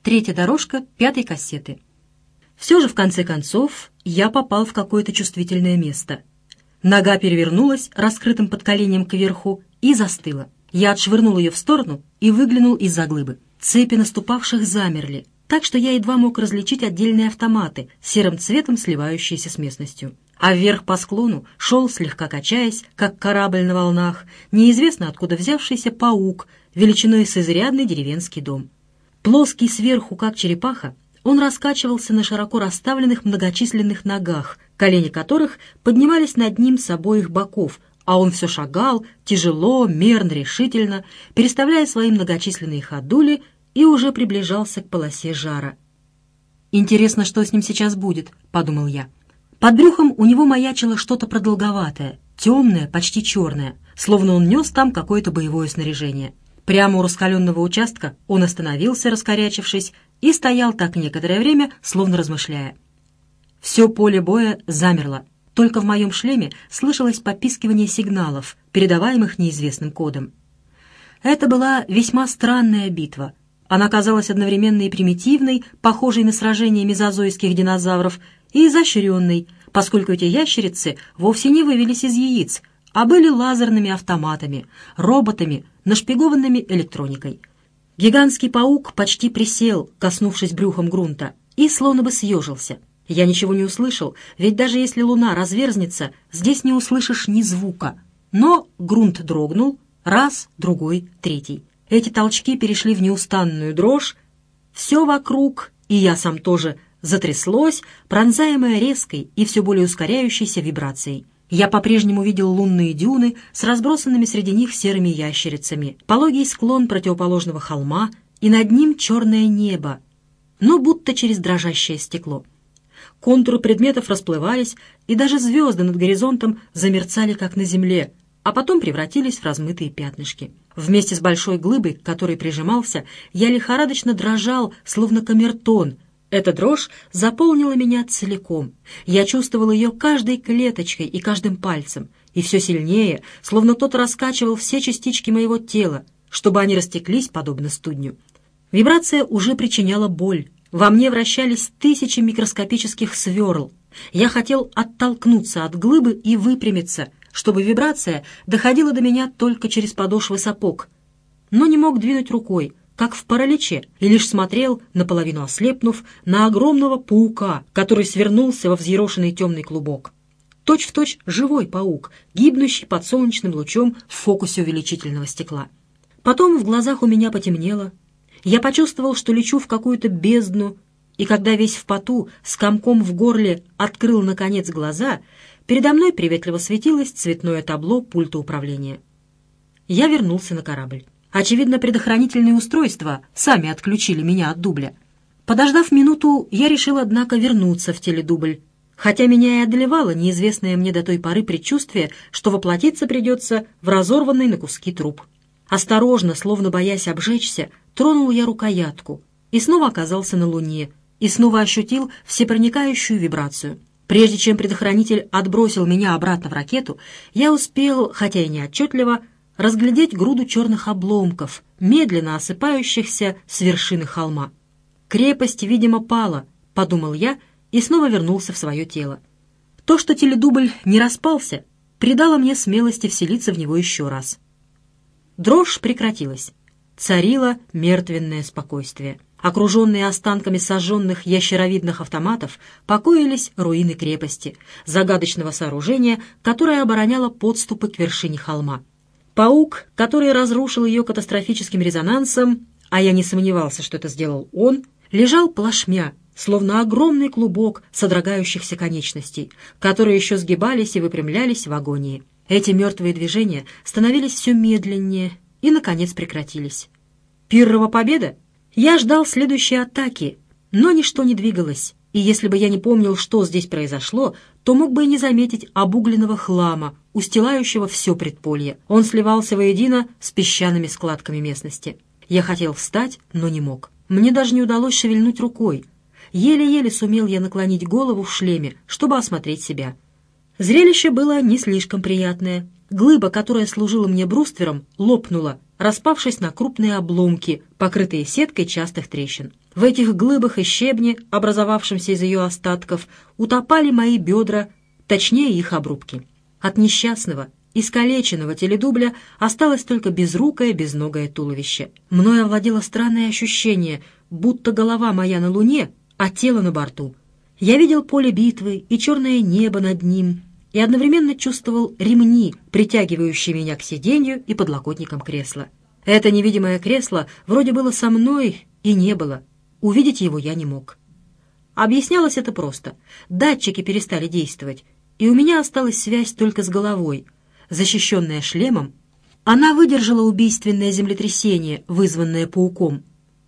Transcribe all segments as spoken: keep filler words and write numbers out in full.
Третья дорожка пятой кассеты. Все же, в конце концов, я попал в какое-то чувствительное место. Нога перевернулась раскрытым подколенем кверху и застыла. Я отшвырнул ее в сторону и выглянул из-за глыбы. Цепи наступавших замерли, так что я едва мог различить отдельные автоматы, серым цветом сливающиеся с местностью. А вверх по склону шел, слегка качаясь, как корабль на волнах, неизвестно откуда взявшийся паук, величиной с изрядный деревенский дом. Плоский сверху, как черепаха, он раскачивался на широко расставленных многочисленных ногах, колени которых поднимались над ним с обоих боков, а он все шагал, тяжело, мерно, решительно, переставляя свои многочисленные ходули, и уже приближался к полосе жара. «Интересно, что с ним сейчас будет», — подумал я. Под брюхом у него маячило что-то продолговатое, темное, почти черное, словно он нес там какое-то боевое снаряжение. Прямо у раскаленного участка он остановился, раскорячившись, и стоял так некоторое время, словно размышляя. Все поле боя замерло. Только в моем шлеме слышалось попискивание сигналов, передаваемых неизвестным кодом. Это была весьма странная битва. Она казалась одновременно и примитивной, похожей на сражение мезозойских динозавров, и изощренной, поскольку эти ящерицы вовсе не вывелись из яиц, а были лазерными автоматами, роботами, нашпигованными электроникой. Гигантский паук почти присел, коснувшись брюхом грунта, и словно бы съежился. Я ничего не услышал, ведь даже если луна разверзнется, здесь не услышишь ни звука. Но грунт дрогнул, раз, другой, третий. Эти толчки перешли в неустанную дрожь. Все вокруг, и я сам тоже, затряслось, пронзаемое резкой и все более ускоряющейся вибрацией. Я по-прежнему видел лунные дюны с разбросанными среди них серыми ящерицами, пологий склон противоположного холма и над ним черное небо, но будто через дрожащее стекло. Контуры предметов расплывались, и даже звезды над горизонтом замерцали, как на земле, а потом превратились в размытые пятнышки. Вместе с большой глыбой, к которой прижимался, я лихорадочно дрожал, словно камертон. Эта дрожь заполнила меня целиком. Я чувствовал ее каждой клеточкой и каждым пальцем, и все сильнее, словно кто-то раскачивал все частички моего тела, чтобы они растеклись, подобно студню. Вибрация уже причиняла боль. Во мне вращались тысячи микроскопических сверл. Я хотел оттолкнуться от глыбы и выпрямиться, чтобы вибрация доходила до меня только через подошвы сапог, но не мог двинуть рукой, как в параличе, и лишь смотрел, наполовину ослепнув, на огромного паука, который свернулся во взъерошенный темный клубок. Точь-в-точь живой паук, гибнущий под солнечным лучом в фокусе увеличительного стекла. Потом в глазах у меня потемнело. Я почувствовал, что лечу в какую-то бездну, и когда весь в поту, с комком в горле, открыл, наконец, глаза, передо мной приветливо светилось цветное табло пульта управления. Я вернулся на корабль. Очевидно, предохранительные устройства сами отключили меня от дубля. Подождав минуту, я решил, однако, вернуться в теледубль, хотя меня и одолевало неизвестное мне до той поры предчувствие, что воплотиться придется в разорванный на куски труп. Осторожно, словно боясь обжечься, тронул я рукоятку и снова оказался на Луне, и снова ощутил всепроникающую вибрацию. Прежде чем предохранитель отбросил меня обратно в ракету, я успел, хотя и не отчетливо, разглядеть груду черных обломков, медленно осыпающихся с вершины холма. «Крепость, видимо, пала», — подумал я и снова вернулся в свое тело. То, что теледубль не распался, придало мне смелости вселиться в него еще раз. Дрожь прекратилась. Царило мертвенное спокойствие. Окруженные останками сожженных ящеровидных автоматов покоились руины крепости, загадочного сооружения, которое обороняло подступы к вершине холма. Паук, который разрушил ее катастрофическим резонансом, а я не сомневался, что это сделал он, лежал плашмя, словно огромный клубок содрогающихся конечностей, которые еще сгибались и выпрямлялись в агонии. Эти мертвые движения становились все медленнее и, наконец, прекратились. Пиррова победа? Я ждал следующей атаки, но ничто не двигалось, и если бы я не помнил, что здесь произошло, то мог бы и не заметить обугленного хлама, устилающего все предполье. Он сливался воедино с песчаными складками местности. Я хотел встать, но не мог. Мне даже не удалось шевельнуть рукой. Еле-еле сумел я наклонить голову в шлеме, чтобы осмотреть себя. Зрелище было не слишком приятное. Глыба, которая служила мне бруствером, лопнула, распавшись на крупные обломки, покрытые сеткой частых трещин. В этих глыбах и щебне, образовавшемся из ее остатков, утопали мои бедра, точнее их обрубки. От несчастного, искалеченного теледубля осталось только безрукое, безногое туловище. Мною овладело странное ощущение, будто голова моя на луне, а тело на борту. Я видел поле битвы и черное небо над ним, и одновременно чувствовал ремни, притягивающие меня к сиденью и подлокотникам кресла. Это невидимое кресло вроде было со мной и не было. Увидеть его я не мог. Объяснялось это просто. Датчики перестали действовать, и у меня осталась связь только с головой. Защищенная шлемом, она выдержала убийственное землетрясение, вызванное пауком.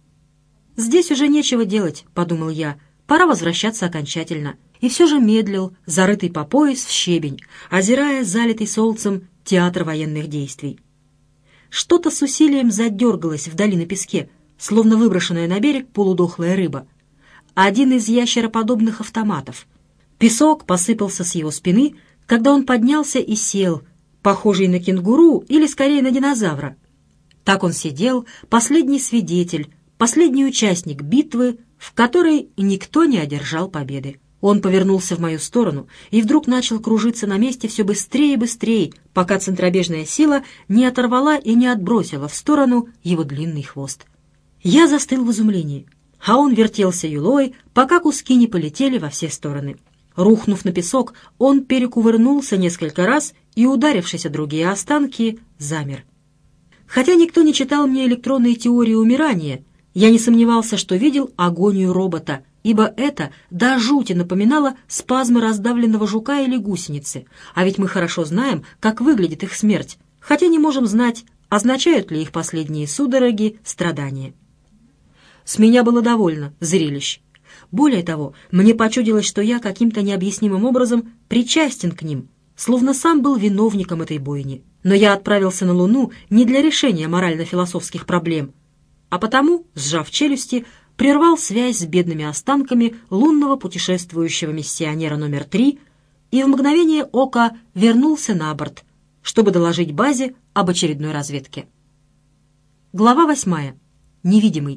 «Здесь уже нечего делать», — подумал я, — «пора возвращаться окончательно». И все же медлил, зарытый по пояс в щебень, озирая залитый солнцем театр военных действий. Что-то с усилием задергалось вдали на песке, словно выброшенная на берег полудохлая рыба. Один из ящероподобных автоматов. Песок посыпался с его спины, когда он поднялся и сел, похожий на кенгуру или скорее на динозавра. Так он сидел, последний свидетель, последний участник битвы, в которой никто не одержал победы. Он повернулся в мою сторону и вдруг начал кружиться на месте все быстрее и быстрее, пока центробежная сила не оторвала и не отбросила в сторону его длинный хвост. Я застыл в изумлении, а он вертелся юлой, пока куски не полетели во все стороны. Рухнув на песок, он перекувырнулся несколько раз и, ударившись о другие останки, замер. Хотя никто не читал мне электронные теории умирания, я не сомневался, что видел агонию робота, ибо это до жути напоминало спазмы раздавленного жука или гусеницы, а ведь мы хорошо знаем, как выглядит их смерть, хотя не можем знать, означают ли их последние судороги страдания. С меня было довольно зрелищ. Более того, мне почудилось, что я каким-то необъяснимым образом причастен к ним, словно сам был виновником этой бойни. Но я отправился на Луну не для решения морально-философских проблем, а потому, сжав челюсти, прервал связь с бедными останками лунного путешествующего миссионера номер три и в мгновение ока вернулся на борт, чтобы доложить базе об очередной разведке. Глава восьмая. Невидимый.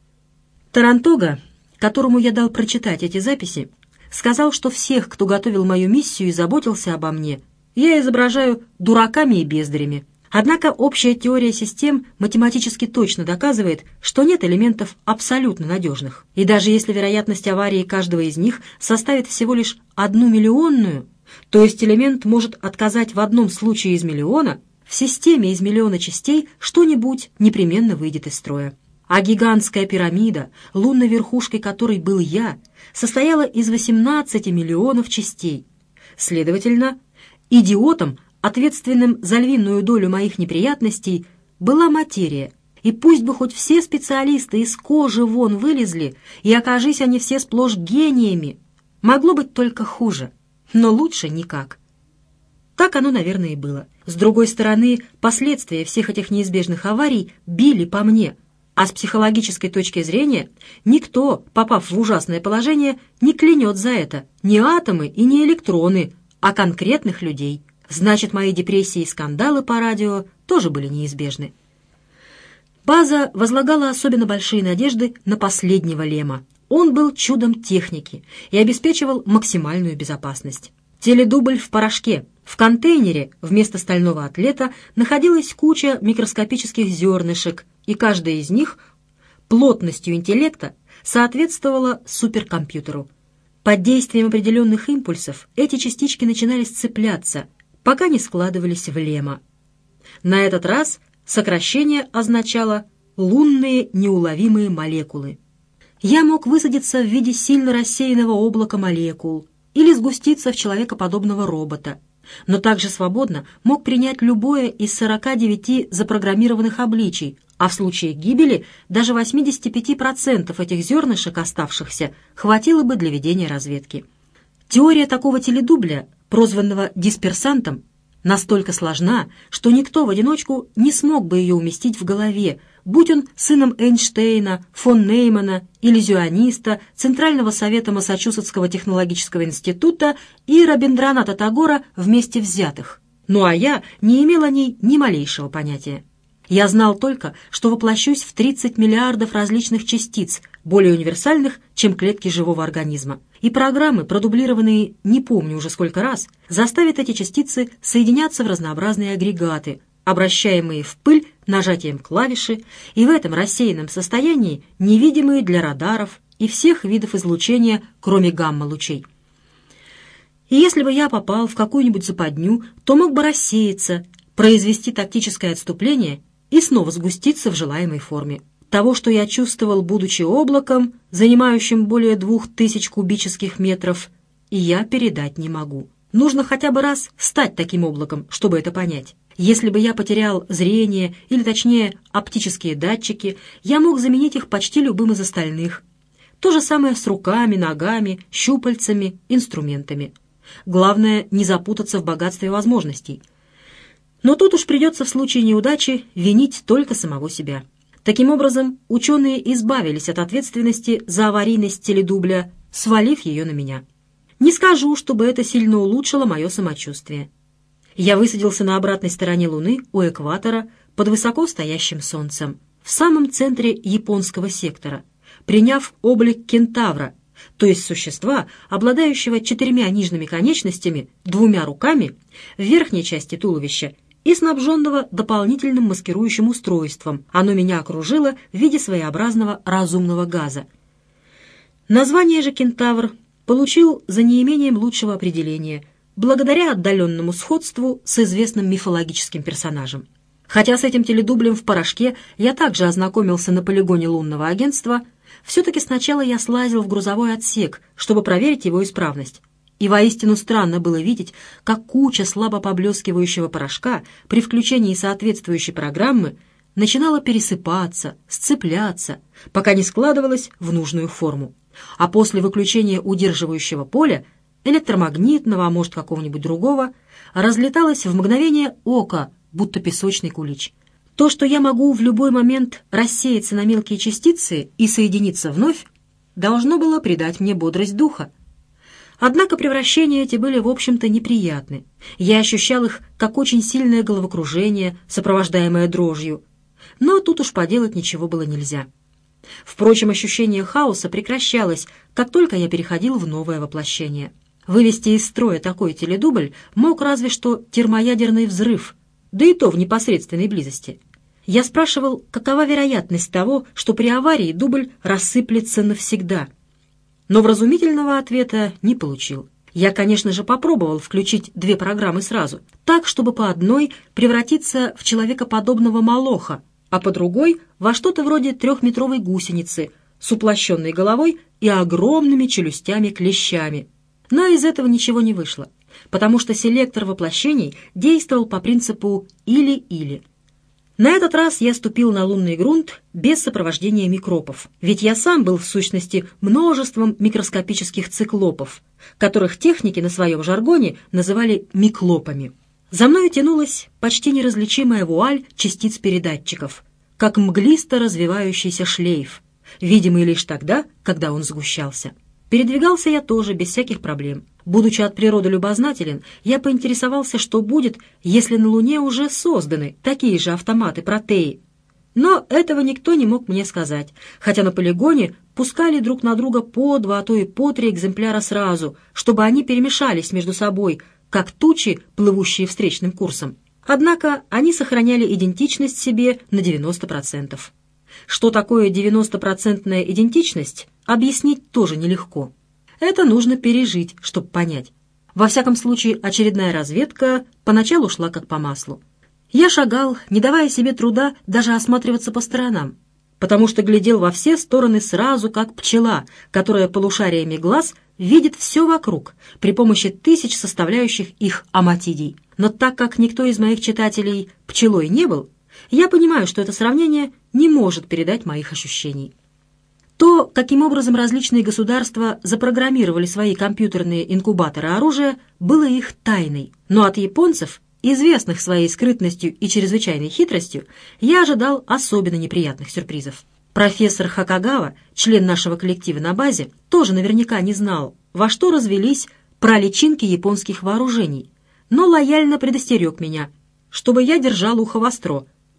Тарантога, которому я дал прочитать эти записи, сказал, что всех, кто готовил мою миссию и заботился обо мне, я изображаю дураками и бездарями. Однако общая теория систем математически точно доказывает, что нет элементов абсолютно надежных. И даже если вероятность аварии каждого из них составит всего лишь одну миллионную, то есть элемент может отказать в одном случае из миллиона, в системе из миллиона частей что-нибудь непременно выйдет из строя. А гигантская пирамида, лунной верхушкой которой был я, состояла из восемнадцати миллионов частей. Следовательно, идиотом, ответственным за львиную долю моих неприятностей, была материя, и пусть бы хоть все специалисты из кожи вон вылезли, и окажись они все сплошь гениями, могло быть только хуже, но лучше никак. Так оно, наверное, и было. С другой стороны, последствия всех этих неизбежных аварий били по мне, а с психологической точки зрения никто, попав в ужасное положение, не клянет за это ни атомы и не электроны, а конкретных людей. Значит, мои депрессии и скандалы по радио тоже были неизбежны. База возлагала особенно большие надежды на последнего Лема. Он был чудом техники и обеспечивал максимальную безопасность. Теледубль в порошке. В контейнере вместо стального атлета находилась куча микроскопических зернышек, и каждая из них плотностью интеллекта соответствовала суперкомпьютеру. Под действием определенных импульсов эти частички начинали сцепляться, пока не складывались в Лема. На этот раз сокращение означало «лунные неуловимые молекулы». Я мог высадиться в виде сильно рассеянного облака молекул или сгуститься в человекоподобного робота, но также свободно мог принять любое из сорока девяти запрограммированных обличий, а в случае гибели даже восемьдесят пять процентов этих зернышек оставшихся хватило бы для ведения разведки. Теория такого теледубля, прозванного дисперсантом, настолько сложна, что никто в одиночку не смог бы ее уместить в голове, будь он сыном Эйнштейна, фон Неймана, иллюзиониста, Центрального совета Массачусетского технологического института и Рабиндраната Тагора вместе взятых. Ну а я не имел о ней ни малейшего понятия. Я знал только, что воплощусь в тридцать миллиардов различных частиц, более универсальных, чем клетки живого организма. И программы, продублированные не помню уже сколько раз, заставят эти частицы соединяться в разнообразные агрегаты, обращаемые в пыль нажатием клавиши, и в этом рассеянном состоянии невидимые для радаров и всех видов излучения, кроме гамма-лучей. И если бы я попал в какую-нибудь западню, то мог бы рассеяться, произвести тактическое отступление и снова сгуститься в желаемой форме. Того, что я чувствовал, будучи облаком, занимающим более двух тысяч кубических метров, и я передать не могу. Нужно хотя бы раз стать таким облаком, чтобы это понять. Если бы я потерял зрение, или точнее оптические датчики, я мог заменить их почти любым из остальных. То же самое с руками, ногами, щупальцами, инструментами. Главное, не запутаться в богатстве возможностей. Но тут уж придется в случае неудачи винить только самого себя. Таким образом, ученые избавились от ответственности за аварийность теледубля, свалив ее на меня. Не скажу, чтобы это сильно улучшило мое самочувствие. Я высадился на обратной стороне Луны, у экватора, под высоко стоящим солнцем, в самом центре японского сектора, приняв облик кентавра, то есть существа, обладающего четырьмя нижними конечностями, двумя руками, в верхней части туловища и снабженного дополнительным маскирующим устройством. Оно меня окружило в виде своеобразного разумного газа. Название же кентавр получил за неимением лучшего определения, благодаря отдаленному сходству с известным мифологическим персонажем. Хотя с этим теледублем в порошке я также ознакомился на полигоне лунного агентства, все-таки сначала я слазил в грузовой отсек, чтобы проверить его исправность. И воистину странно было видеть, как куча слабо поблескивающего порошка при включении соответствующей программы начинала пересыпаться, сцепляться, пока не складывалась в нужную форму. А после выключения удерживающего поля, электромагнитного, а может какого-нибудь другого, разлеталась в мгновение ока, будто песочный кулич. То, что я могу в любой момент рассеяться на мелкие частицы и соединиться вновь, должно было придать мне бодрость духа. Однако превращения эти были, в общем-то, неприятны. Я ощущал их как очень сильное головокружение, сопровождаемое дрожью. Но тут уж поделать ничего было нельзя. Впрочем, ощущение хаоса прекращалось, как только я переходил в новое воплощение. Вывести из строя такой теледубль мог разве что термоядерный взрыв, да и то в непосредственной близости. Я спрашивал, какова вероятность того, что при аварии дубль рассыплется навсегда. Но вразумительного ответа не получил. Я, конечно же, попробовал включить две программы сразу, так, чтобы по одной превратиться в человекоподобного молоха, а по другой — во что-то вроде трехметровой гусеницы с уплощенной головой и огромными челюстями-клещами. Но из этого ничего не вышло, потому что селектор воплощений действовал по принципу «или-или». На этот раз я ступил на лунный грунт без сопровождения микробов, ведь я сам был в сущности множеством микроскопических циклопов, которых техники на своем жаргоне называли миклопами. За мною тянулась почти неразличимая вуаль частиц-передатчиков, как мглисто развивающийся шлейф, видимый лишь тогда, когда он сгущался. Передвигался я тоже без всяких проблем. Будучи от природы любознателен, я поинтересовался, что будет, если на Луне уже созданы такие же автоматы-протеи. Но этого никто не мог мне сказать, хотя на полигоне пускали друг на друга по два, а то и по три экземпляра сразу, чтобы они перемешались между собой, как тучи, плывущие встречным курсом. Однако они сохраняли идентичность себе на девяносто процентов. Что такое девяностопроцентная идентичность, объяснить тоже нелегко. Это нужно пережить, чтобы понять. Во всяком случае, очередная разведка поначалу шла как по маслу. Я шагал, не давая себе труда даже осматриваться по сторонам, потому что глядел во все стороны сразу, как пчела, которая полушариями глаз видит все вокруг при помощи тысяч составляющих их оматидий. Но так как никто из моих читателей пчелой не был, я понимаю, что это сравнение не может передать моих ощущений. То, каким образом различные государства запрограммировали свои компьютерные инкубаторы оружия, было их тайной. Но от японцев, известных своей скрытностью и чрезвычайной хитростью, я ожидал особенно неприятных сюрпризов. Профессор Хакагава, член нашего коллектива на базе, тоже наверняка не знал, во что развелись проличинки японских вооружений, но лояльно предостерег меня, чтобы я держал ухо востро,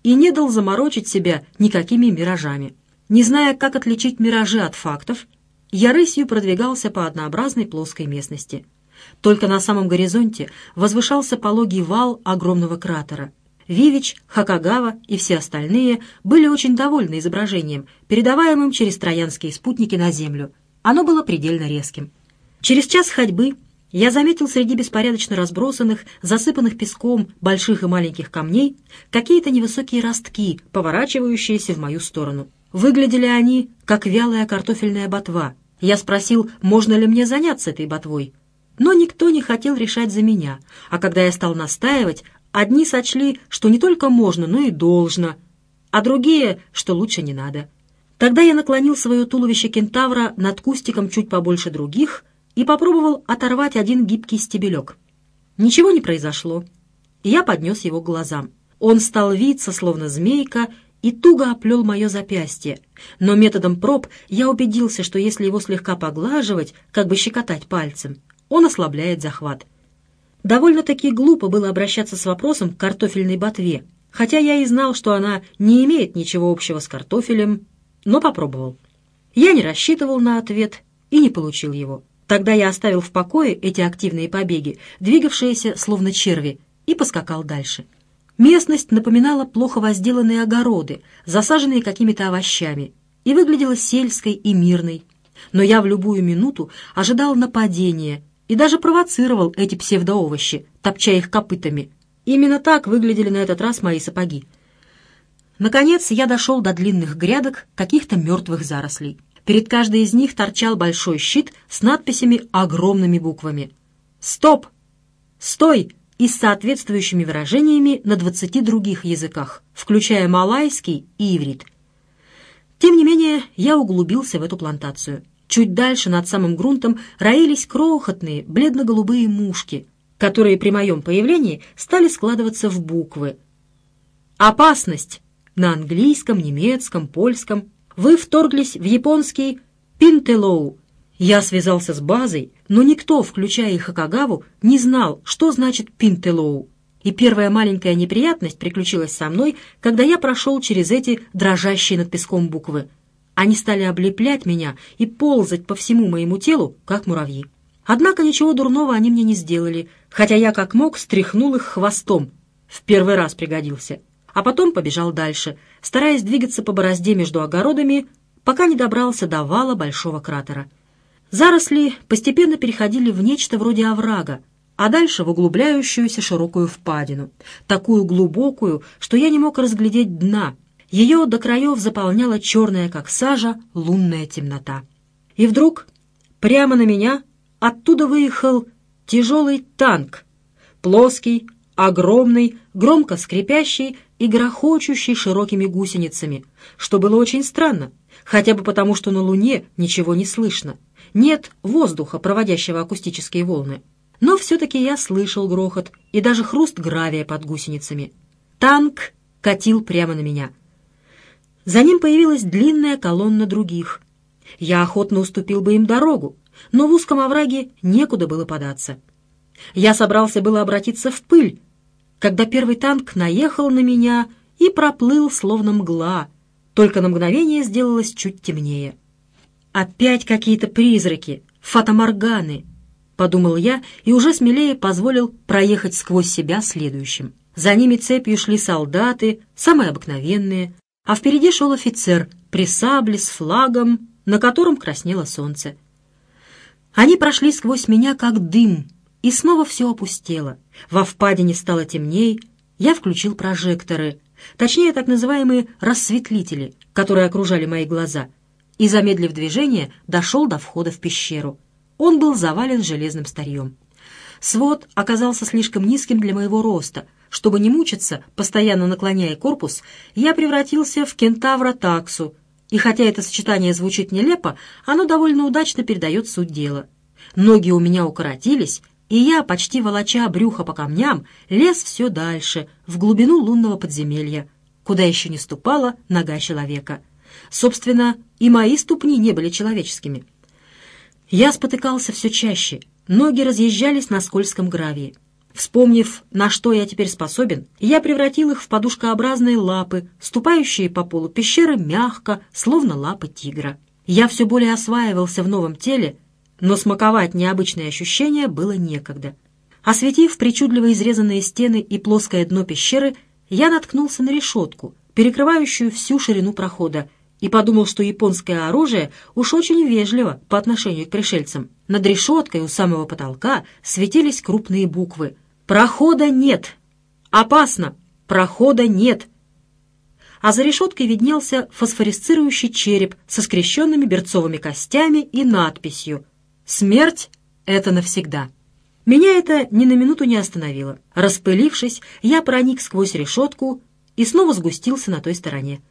и не дал заморочить себя никакими миражами. Не зная, как отличить миражи от фактов, я рысью продвигался по однообразной плоской местности. Только на самом горизонте возвышался пологий вал огромного кратера. Вивич, Хакагава и все остальные были очень довольны изображением, передаваемым через троянские спутники на Землю. Оно было предельно резким. Через час ходьбы я заметил среди беспорядочно разбросанных, засыпанных песком больших и маленьких камней какие-то невысокие ростки, поворачивающиеся в мою сторону. Выглядели они, как вялая картофельная ботва. Я спросил, можно ли мне заняться этой ботвой. Но никто не хотел решать за меня, а когда я стал настаивать, одни сочли, что не только можно, но и должно, а другие, что лучше не надо. Тогда я наклонил свое туловище кентавра над кустиком чуть побольше других и попробовал оторвать один гибкий стебелек. Ничего не произошло, и я поднес его к глазам. Он стал виться, словно змейка, и туго оплел мое запястье, но методом проб я убедился, что если его слегка поглаживать, как бы щекотать пальцем, он ослабляет захват. Довольно-таки глупо было обращаться с вопросом к картофельной ботве, хотя я и знал, что она не имеет ничего общего с картофелем, но попробовал. Я не рассчитывал на ответ и не получил его. Тогда я оставил в покое эти активные побеги, двигавшиеся словно черви, и поскакал дальше. Местность напоминала плохо возделанные огороды, засаженные какими-то овощами, и выглядела сельской и мирной. Но я в любую минуту ожидал нападения и даже провоцировал эти псевдоовощи, топча их копытами. Именно так выглядели на этот раз мои сапоги. Наконец я дошел до длинных грядок каких-то мертвых зарослей. Перед каждой из них торчал большой щит с надписями огромными буквами. «Стоп! Стой!» и с соответствующими выражениями на двадцати других языках, включая малайский и иврит. Тем не менее, я углубился в эту плантацию. Чуть дальше, над самым грунтом, роились крохотные, бледно-голубые мушки, которые при моем появлении стали складываться в буквы. «Опасность!» на английском, немецком, польском. Вы вторглись в японский Пинтелоу. Я связался с базой, но никто, включая и Хакагаву, не знал, что значит Пинтелоу. И первая маленькая неприятность приключилась со мной, когда я прошел через эти дрожащие над песком буквы. Они стали облеплять меня и ползать по всему моему телу, как муравьи. Однако ничего дурного они мне не сделали, хотя я как мог стряхнул их хвостом. В первый раз пригодился. А потом побежал дальше, стараясь двигаться по борозде между огородами, пока не добрался до вала большого кратера. Заросли постепенно переходили в нечто вроде оврага, а дальше в углубляющуюся широкую впадину, такую глубокую, что я не мог разглядеть дна. Ее до краев заполняла черная, как сажа, лунная темнота. И вдруг прямо на меня оттуда выехал тяжелый танк, плоский, огромный, громко скрипящий и грохочущий широкими гусеницами, что было очень странно, хотя бы потому, что на Луне ничего не слышно. Нет воздуха, проводящего акустические волны. Но все-таки я слышал грохот и даже хруст гравия под гусеницами. Танк катил прямо на меня. За ним появилась длинная колонна других. Я охотно уступил бы им дорогу, но в узком овраге некуда было податься. Я собрался было обратиться в пыль, когда первый танк наехал на меня и проплыл, словно мгла, только на мгновение сделалось чуть темнее. «Опять какие-то призраки, фатаморганы», — подумал я и уже смелее позволил проехать сквозь себя следующим. За ними цепью шли солдаты, самые обыкновенные, а впереди шел офицер при сабле с флагом, на котором краснело солнце. Они прошли сквозь меня, как дым, и снова все опустело. Во впадине стало темней, я включил прожекторы, точнее, так называемые рассветлители, которые окружали мои глаза, и, замедлив движение, дошел до входа в пещеру. Он был завален железным старьем. Свод оказался слишком низким для моего роста. Чтобы не мучиться, постоянно наклоняя корпус, я превратился в кентавра-таксу, и хотя это сочетание звучит нелепо, оно довольно удачно передает суть дела. Ноги у меня укоротились, и я, почти волоча брюхо по камням, лез все дальше, в глубину лунного подземелья, куда еще не ступала нога человека. Собственно, и мои ступни не были человеческими. Я спотыкался все чаще, ноги разъезжались на скользком гравии. Вспомнив, на что я теперь способен, я превратил их в подушкообразные лапы, ступающие по полу пещеры мягко, словно лапы тигра. Я все более осваивался в новом теле, но смаковать необычные ощущения было некогда. Осветив причудливо изрезанные стены и плоское дно пещеры, я наткнулся на решетку, перекрывающую всю ширину прохода, и подумал, что японское оружие уж очень вежливо по отношению к пришельцам. Над решеткой у самого потолка светились крупные буквы: «Прохода нет! Опасно! Прохода нет!» А за решеткой виднелся фосфорисцирующий череп со скрещенными берцовыми костями и надписью «Смерть — это навсегда». Меня это ни на минуту не остановило. Распылившись, я проник сквозь решетку и снова сгустился на той стороне.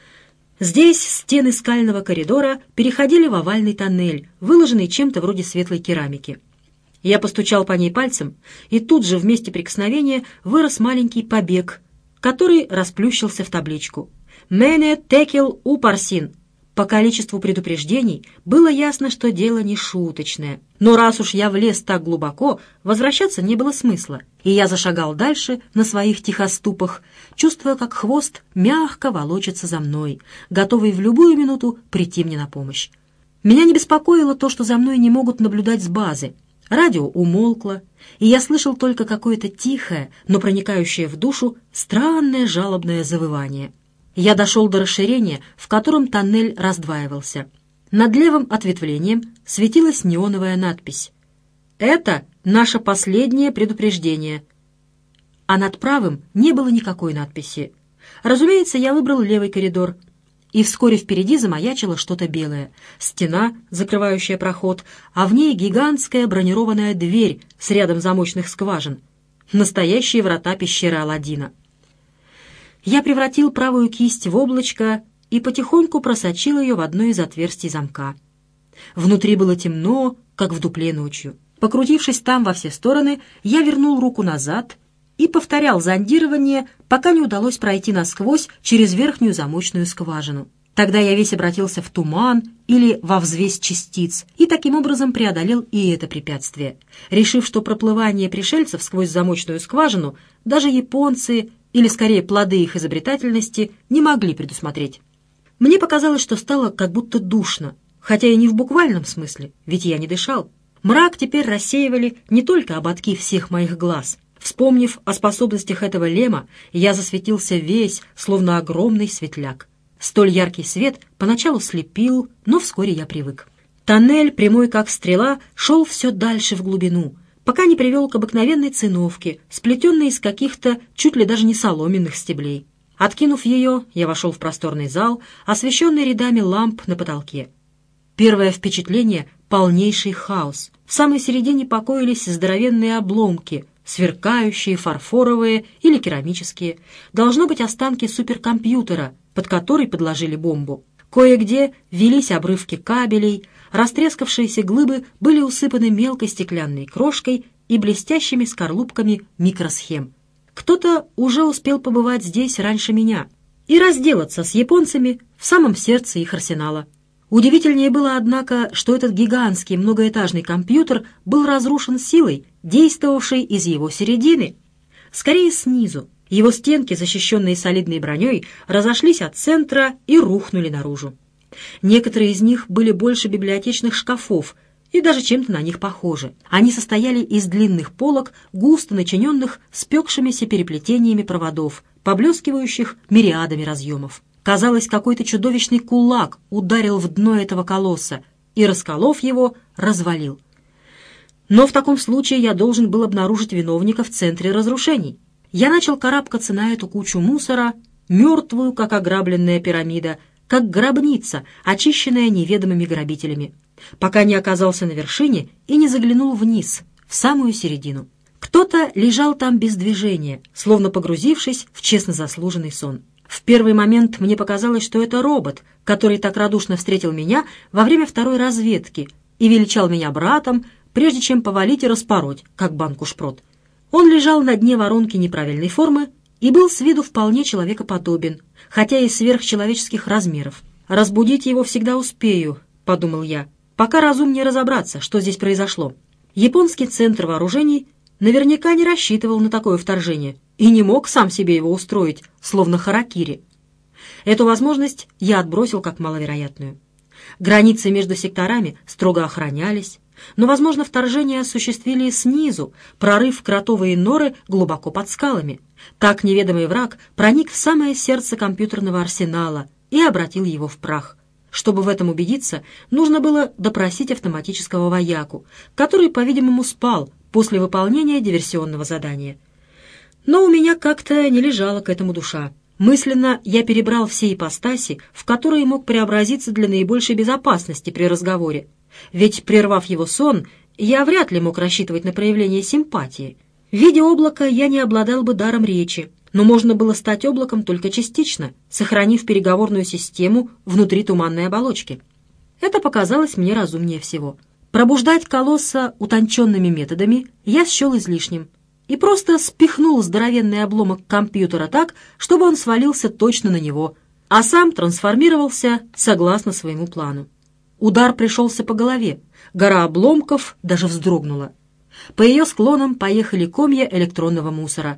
Здесь стены скального коридора переходили в овальный тоннель, выложенный чем-то вроде светлой керамики. Я постучал по ней пальцем, и тут же в месте прикосновения вырос маленький побег, который расплющился в табличку «Мене текел упарсин». По количеству предупреждений было ясно, что дело не шуточное. Но раз уж я влез так глубоко, возвращаться не было смысла, и я зашагал дальше на своих тихоступах, чувствуя, как хвост мягко волочится за мной, готовый в любую минуту прийти мне на помощь. Меня не беспокоило то, что за мной не могут наблюдать с базы. Радио умолкло, и я слышал только какое-то тихое, но проникающее в душу странное жалобное завывание. Я дошел до расширения, в котором тоннель раздваивался. Над левым ответвлением светилась неоновая надпись «Это наше последнее предупреждение». А над правым не было никакой надписи. Разумеется, я выбрал левый коридор. И вскоре впереди замаячило что-то белое. Стена, закрывающая проход, а в ней гигантская бронированная дверь с рядом замочных скважин. Настоящие врата пещеры Аладдина. Я превратил правую кисть в облачко и потихоньку просочил ее в одно из отверстий замка. Внутри было темно, как в дупле ночью. Покрутившись там во все стороны, я вернул руку назад и повторял зондирование, пока не удалось пройти насквозь через верхнюю замочную скважину. Тогда я весь обратился в туман или во взвесь частиц и таким образом преодолел и это препятствие, решив, что проплывание пришельцев сквозь замочную скважину даже японцы, или скорее плоды их изобретательности, не могли предусмотреть. Мне показалось, что стало как будто душно, хотя и не в буквальном смысле, ведь я не дышал. Мрак теперь рассеивали не только ободки всех моих глаз. Вспомнив о способностях этого лема, я засветился весь, словно огромный светляк. Столь яркий свет поначалу слепил, но вскоре я привык. Тоннель, прямой как стрела, шел все дальше в глубину, пока не привел к обыкновенной циновке, сплетенной из каких-то чуть ли даже не соломенных стеблей. Откинув ее, я вошел в просторный зал, освещенный рядами ламп на потолке. Первое впечатление — полнейший хаос. В самой середине покоились здоровенные обломки, сверкающие, фарфоровые или керамические. Должно быть останки суперкомпьютера, под который подложили бомбу. Кое-где велись обрывки кабелей, растрескавшиеся глыбы были усыпаны мелкой стеклянной крошкой и блестящими скорлупками микросхем. Кто-то уже успел побывать здесь раньше меня и разделаться с японцами в самом сердце их арсенала. Удивительнее было, однако, что этот гигантский многоэтажный компьютер был разрушен силой, действовавшей из его середины. Скорее снизу. Его стенки, защищенные солидной броней, разошлись от центра и рухнули наружу. Некоторые из них были больше библиотечных шкафов и даже чем-то на них похожи. Они состояли из длинных полок, густо начиненных спекшимися переплетениями проводов, поблескивающих мириадами разъемов. Казалось, какой-то чудовищный кулак ударил в дно этого колосса и, расколов его, развалил. Но в таком случае я должен был обнаружить виновника в центре разрушений. Я начал карабкаться на эту кучу мусора, мертвую, как ограбленная пирамида, как гробница, очищенная неведомыми грабителями, пока не оказался на вершине и не заглянул вниз, в самую середину. Кто-то лежал там без движения, словно погрузившись в честно заслуженный сон. В первый момент мне показалось, что это робот, который так радушно встретил меня во время второй разведки и величал меня братом, прежде чем повалить и распороть, как банку шпрот. Он лежал на дне воронки неправильной формы и был с виду вполне человекоподобен, хотя и сверхчеловеческих размеров. «Разбудить его всегда успею», — подумал я, — «пока разумнее разобраться, что здесь произошло». Японский центр вооружений наверняка не рассчитывал на такое вторжение и не мог сам себе его устроить, словно харакири. Эту возможность я отбросил как маловероятную. Границы между секторами строго охранялись, но, возможно, вторжение осуществили снизу, прорыв в кротовые норы глубоко под скалами. Так неведомый враг проник в самое сердце компьютерного арсенала и обратил его в прах. Чтобы в этом убедиться, нужно было допросить автоматического вояку, который, по-видимому, спал после выполнения диверсионного задания. Но у меня как-то не лежала к этому душа. Мысленно я перебрал все ипостаси, в которые мог преобразиться для наибольшей безопасности при разговоре. Ведь, прервав его сон, я вряд ли мог рассчитывать на проявление симпатии. В виде облака я не обладал бы даром речи, но можно было стать облаком только частично, сохранив переговорную систему внутри туманной оболочки. Это показалось мне разумнее всего. Пробуждать колосса утонченными методами я счел излишним и просто спихнул здоровенный обломок компьютера так, чтобы он свалился точно на него, а сам трансформировался согласно своему плану. Удар пришелся по голове, гора обломков даже вздрогнула. По ее склонам поехали комья электронного мусора.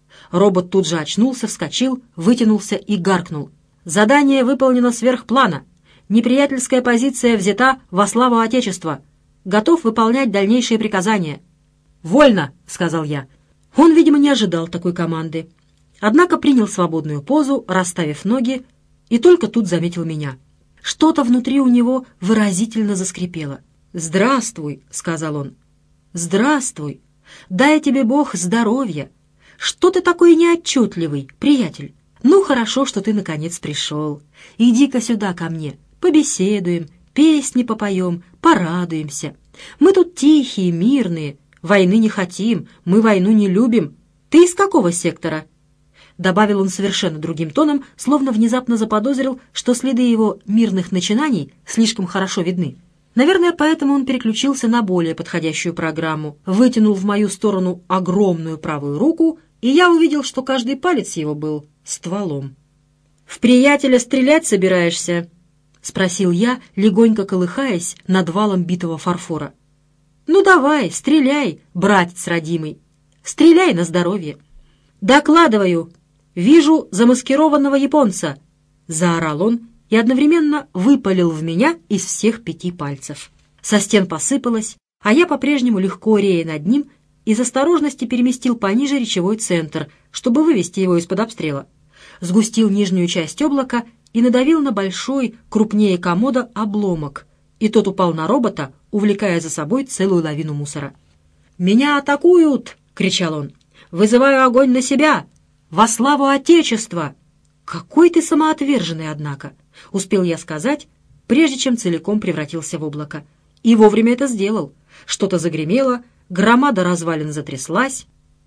Робот тут же очнулся, вскочил, вытянулся и гаркнул. «Задание выполнено сверх плана. Неприятельская позиция взята во славу Отечества. Готов выполнять дальнейшие приказания». «Вольно!» — сказал я. Он, видимо, не ожидал такой команды. Однако принял свободную позу, расставив ноги, и только тут заметил меня. Что-то внутри у него выразительно заскрипело. «Здравствуй!» — сказал он. «Здравствуй! Дай тебе Бог здоровья! Что ты такой неотчетливый, приятель? Ну, хорошо, что ты наконец пришел. Иди-ка сюда ко мне, побеседуем, песни попоем, порадуемся. Мы тут тихие, мирные, войны не хотим, мы войну не любим. Ты из какого сектора?» Добавил он совершенно другим тоном, словно внезапно заподозрил, что следы его мирных начинаний слишком хорошо видны. Наверное, поэтому он переключился на более подходящую программу, вытянул в мою сторону огромную правую руку, и я увидел, что каждый палец его был стволом. «В приятеля стрелять собираешься?» — спросил я, легонько колыхаясь над валом битого фарфора. «Ну давай, стреляй, братец родимый, стреляй на здоровье!» «Докладываю! Вижу замаскированного японца!» — заорал он и одновременно выпалил в меня из всех пяти пальцев. Со стен посыпалось, а я по-прежнему легко рея над ним из осторожности переместил пониже речевой центр, чтобы вывести его из-под обстрела. Сгустил нижнюю часть облака и надавил на большой, крупнее комода, обломок, и тот упал на робота, увлекая за собой целую лавину мусора. «Меня атакуют!» — кричал он. «Вызываю огонь на себя! Во славу Отечества!» «Какой ты самоотверженный, однако!» — успел я сказать, прежде чем целиком превратился в облако. И вовремя это сделал. Что-то загремело, громада развалин затряслась,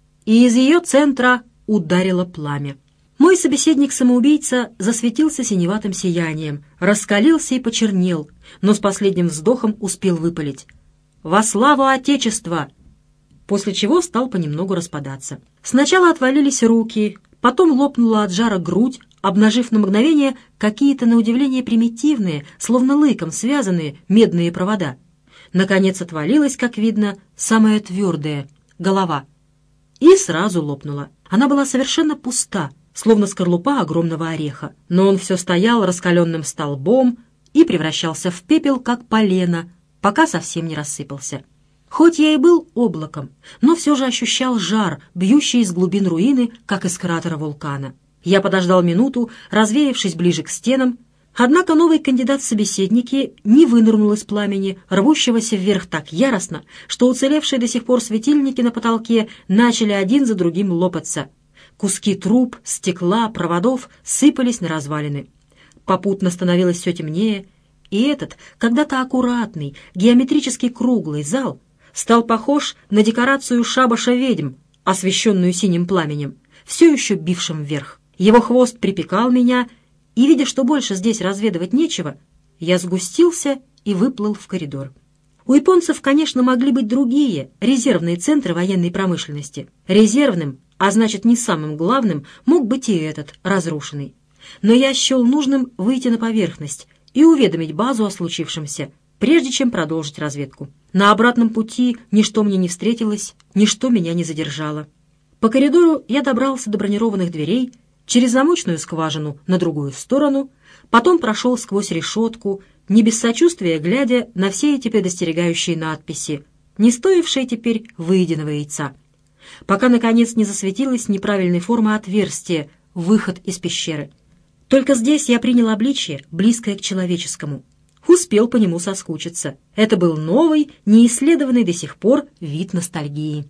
и из ее центра ударило пламя. Мой собеседник-самоубийца засветился синеватым сиянием, раскалился и почернел, но с последним вздохом успел выпалить: «Во славу Отечества!» После чего стал понемногу распадаться. Сначала отвалились руки, потом лопнула от жара грудь, обнажив на мгновение какие-то, на удивление, примитивные, словно лыком связанные медные провода. Наконец отвалилась, как видно, самая твердая — голова. И сразу лопнула. Она была совершенно пуста, словно скорлупа огромного ореха. Но он все стоял раскаленным столбом и превращался в пепел, как полено, пока совсем не рассыпался. Хоть я и был облаком, но все же ощущал жар, бьющий из глубин руины, как из кратера вулкана. Я подождал минуту, развеявшись ближе к стенам, однако новый кандидат в собеседники не вынырнул из пламени, рвущегося вверх так яростно, что уцелевшие до сих пор светильники на потолке начали один за другим лопаться. Куски труб, стекла, проводов сыпались на развалины. Попутно становилось все темнее, и этот, когда-то аккуратный, геометрически круглый зал стал похож на декорацию шабаша ведьм, освещенную синим пламенем, все еще бившим вверх. Его хвост припекал меня, и, видя, что больше здесь разведывать нечего, я сгустился и выплыл в коридор. У японцев, конечно, могли быть другие, резервные центры военной промышленности. Резервным, а значит не самым главным, мог быть и этот, разрушенный. Но я счел нужным выйти на поверхность и уведомить базу о случившемся, прежде чем продолжить разведку. На обратном пути ничто мне не встретилось, ничто меня не задержало. По коридору я добрался до бронированных дверей, через замочную скважину на другую сторону, потом прошел сквозь решетку, не без сочувствия глядя на все эти предостерегающие надписи, не стоившие теперь выеденного яйца, пока, наконец, не засветилась неправильной формы отверстие, выход из пещеры. Только здесь я принял обличье, близкое к человеческому. Успел по нему соскучиться. Это был новый, неисследованный до сих пор вид ностальгии.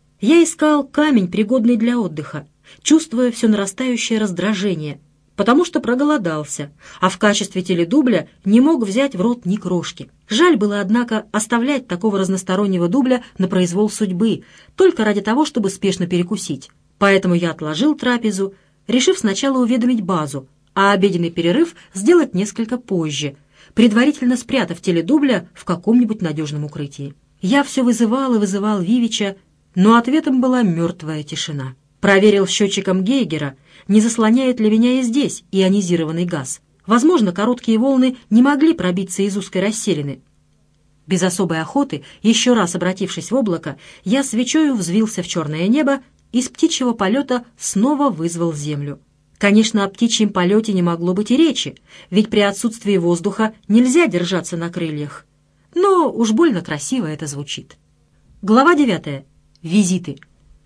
Я искал камень, пригодный для отдыха, чувствуя все нарастающее раздражение, потому что проголодался, а в качестве теледубля не мог взять в рот ни крошки. Жаль было, однако, оставлять такого разностороннего дубля на произвол судьбы, только ради того, чтобы спешно перекусить. Поэтому я отложил трапезу, решив сначала уведомить базу, а обеденный перерыв сделать несколько позже, предварительно спрятав теледубля в каком-нибудь надежном укрытии. Я все вызывал и вызывал Вивича, но ответом была мертвая тишина. Проверил счетчиком Гейгера, не заслоняет ли меня и здесь ионизированный газ. Возможно, короткие волны не могли пробиться из узкой расселины. Без особой охоты, еще раз обратившись в облако, я свечою взвился в черное небо и с птичьего полета снова вызвал землю. Конечно, о птичьем полете не могло быть и речи, ведь при отсутствии воздуха нельзя держаться на крыльях. Но уж больно красиво это звучит. Глава девятая. Визиты.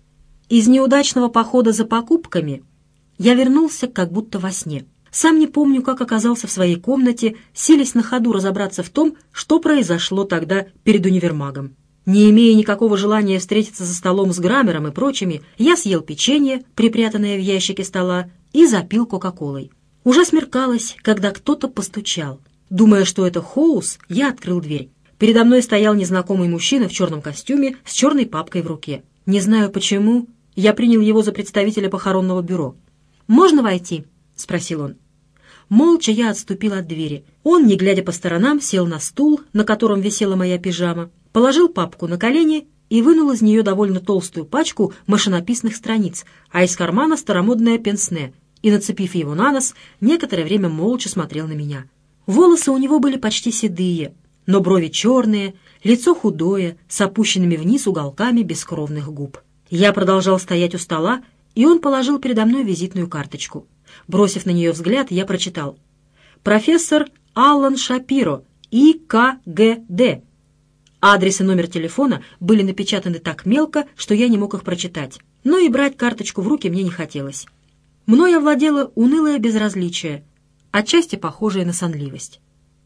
Из неудачного похода за покупками я вернулся как будто во сне. Сам не помню, как оказался в своей комнате, силясь на ходу разобраться в том, что произошло тогда перед универмагом. Не имея никакого желания встретиться за столом с Граммером и прочими, я съел печенье, припрятанное в ящике стола, и запил кока-колой. Уже смеркалось, когда кто-то постучал. Думая, что это Хоус, я открыл дверь. Передо мной стоял незнакомый мужчина в черном костюме с черной папкой в руке. Не знаю почему, я принял его за представителя похоронного бюро. «Можно войти?» — спросил он. Молча я отступил от двери. Он, не глядя по сторонам, сел на стул, на котором висела моя пижама, положил папку на колени и вынул из нее довольно толстую пачку машинописных страниц, а из кармана старомодное пенсне, и, нацепив его на нос, некоторое время молча смотрел на меня. Волосы у него были почти седые, но брови черные, лицо худое, с опущенными вниз уголками бескровных губ. Я продолжал стоять у стола, и он положил передо мной визитную карточку. Бросив на нее взгляд, я прочитал: «Профессор Аллан Шапиро, И К Г Д». Адрес и номер телефона были напечатаны так мелко, что я не мог их прочитать. Но и брать карточку в руки мне не хотелось. Мною овладело унылое безразличие, отчасти похожее на сонливость.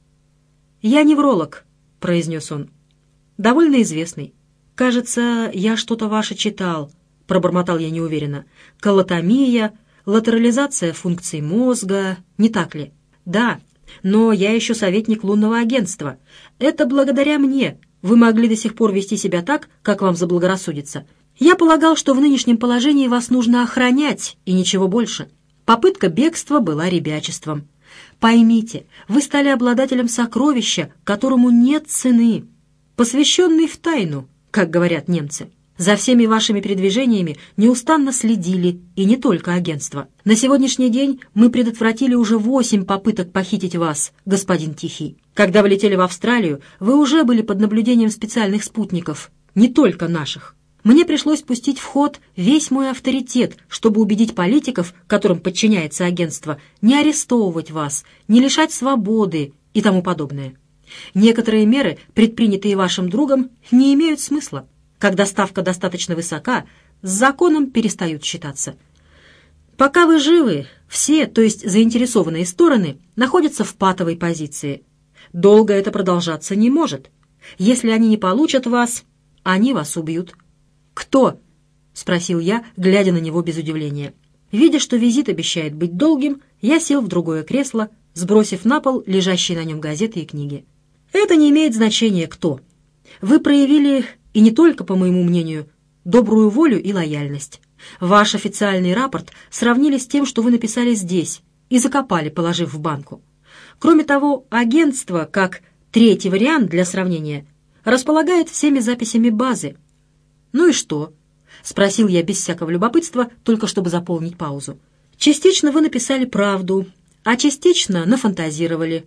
«Я невролог», — произнес он. «Довольно известный. Кажется, я что-то ваше читал», — пробормотал я неуверенно. «Колотомия, латерализация функций мозга, не так ли?» «Да, но я еще советник лунного агентства. Это благодаря мне вы могли до сих пор вести себя так, как вам заблагорассудится. Я полагал, что в нынешнем положении вас нужно охранять, и ничего больше. Попытка бегства была ребячеством. Поймите, вы стали обладателем сокровища, которому нет цены, посвященный в тайну, как говорят немцы. За всеми вашими передвижениями неустанно следили, и не только агентство. На сегодняшний день мы предотвратили уже восемь попыток похитить вас, господин Тихий. Когда вы летели в Австралию, вы уже были под наблюдением специальных спутников, не только наших. Мне пришлось пустить в ход весь мой авторитет, чтобы убедить политиков, которым подчиняется агентство, не арестовывать вас, не лишать свободы и тому подобное. Некоторые меры, предпринятые вашим другом, не имеют смысла. Когда ставка достаточно высока, с законом перестают считаться. Пока вы живы, все, то есть заинтересованные стороны, находятся в патовой позиции. Долго это продолжаться не может. Если они не получат вас, они вас убьют. «Кто?» — спросил я, глядя на него без удивления. Видя, что визит обещает быть долгим, я сел в другое кресло, сбросив на пол лежащие на нем газеты и книги. «Это не имеет значения, кто. Вы проявили, и не только, по моему мнению, добрую волю и лояльность. Ваш официальный рапорт сравнили с тем, что вы написали здесь, и закопали, положив в банку. Кроме того, агентство, как третий вариант для сравнения, располагает всеми записями базы. «Ну и что?» — спросил я без всякого любопытства, только чтобы заполнить паузу. «Частично вы написали правду, а частично нафантазировали.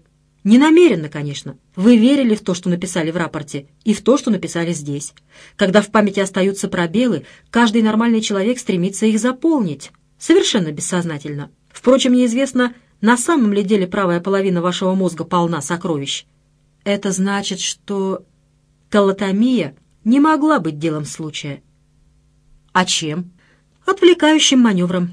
Не намеренно, конечно. Вы верили в то, что написали в рапорте, и в то, что написали здесь. Когда в памяти остаются пробелы, каждый нормальный человек стремится их заполнить. Совершенно бессознательно. Впрочем, неизвестно, на самом ли деле правая половина вашего мозга полна сокровищ. Это значит, что колотомия не могла быть делом случая. А чем? Отвлекающим маневром.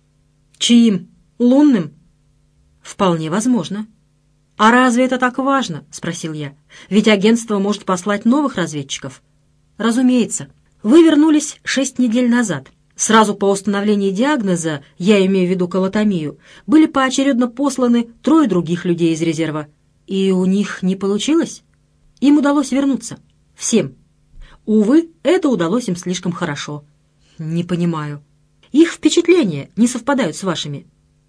Чьим? Лунным? Вполне возможно. «А разве это так важно?» — спросил я. «Ведь агентство может послать новых разведчиков». «Разумеется. Вы вернулись шесть недель назад. Сразу по установлении диагноза, я имею в виду колотомию, были поочередно посланы трое других людей из резерва. И у них не получилось? Им удалось вернуться. Всем. Увы, это удалось им слишком хорошо». «Не понимаю. Их впечатления не совпадают с вашими».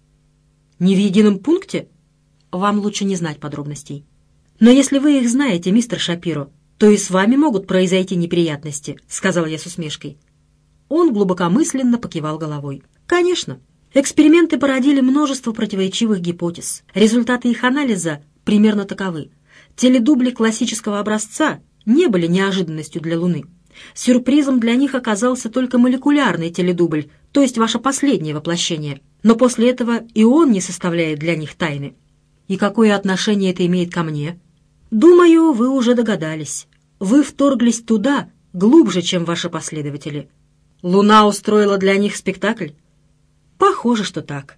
«Не в едином пункте?» Вам лучше не знать подробностей. Но если вы их знаете, мистер Шапиро, то и с вами могут произойти неприятности, сказал я с усмешкой. Он глубокомысленно покивал головой. Конечно, эксперименты породили множество противоречивых гипотез. Результаты их анализа примерно таковы. Теледубли классического образца не были неожиданностью для Луны. Сюрпризом для них оказался только молекулярный теледубль, то есть ваше последнее воплощение. Но после этого и он не составляет для них тайны. И какое отношение это имеет ко мне? Думаю, вы уже догадались. Вы вторглись туда глубже, чем ваши последователи. Луна устроила для них спектакль? Похоже, что так.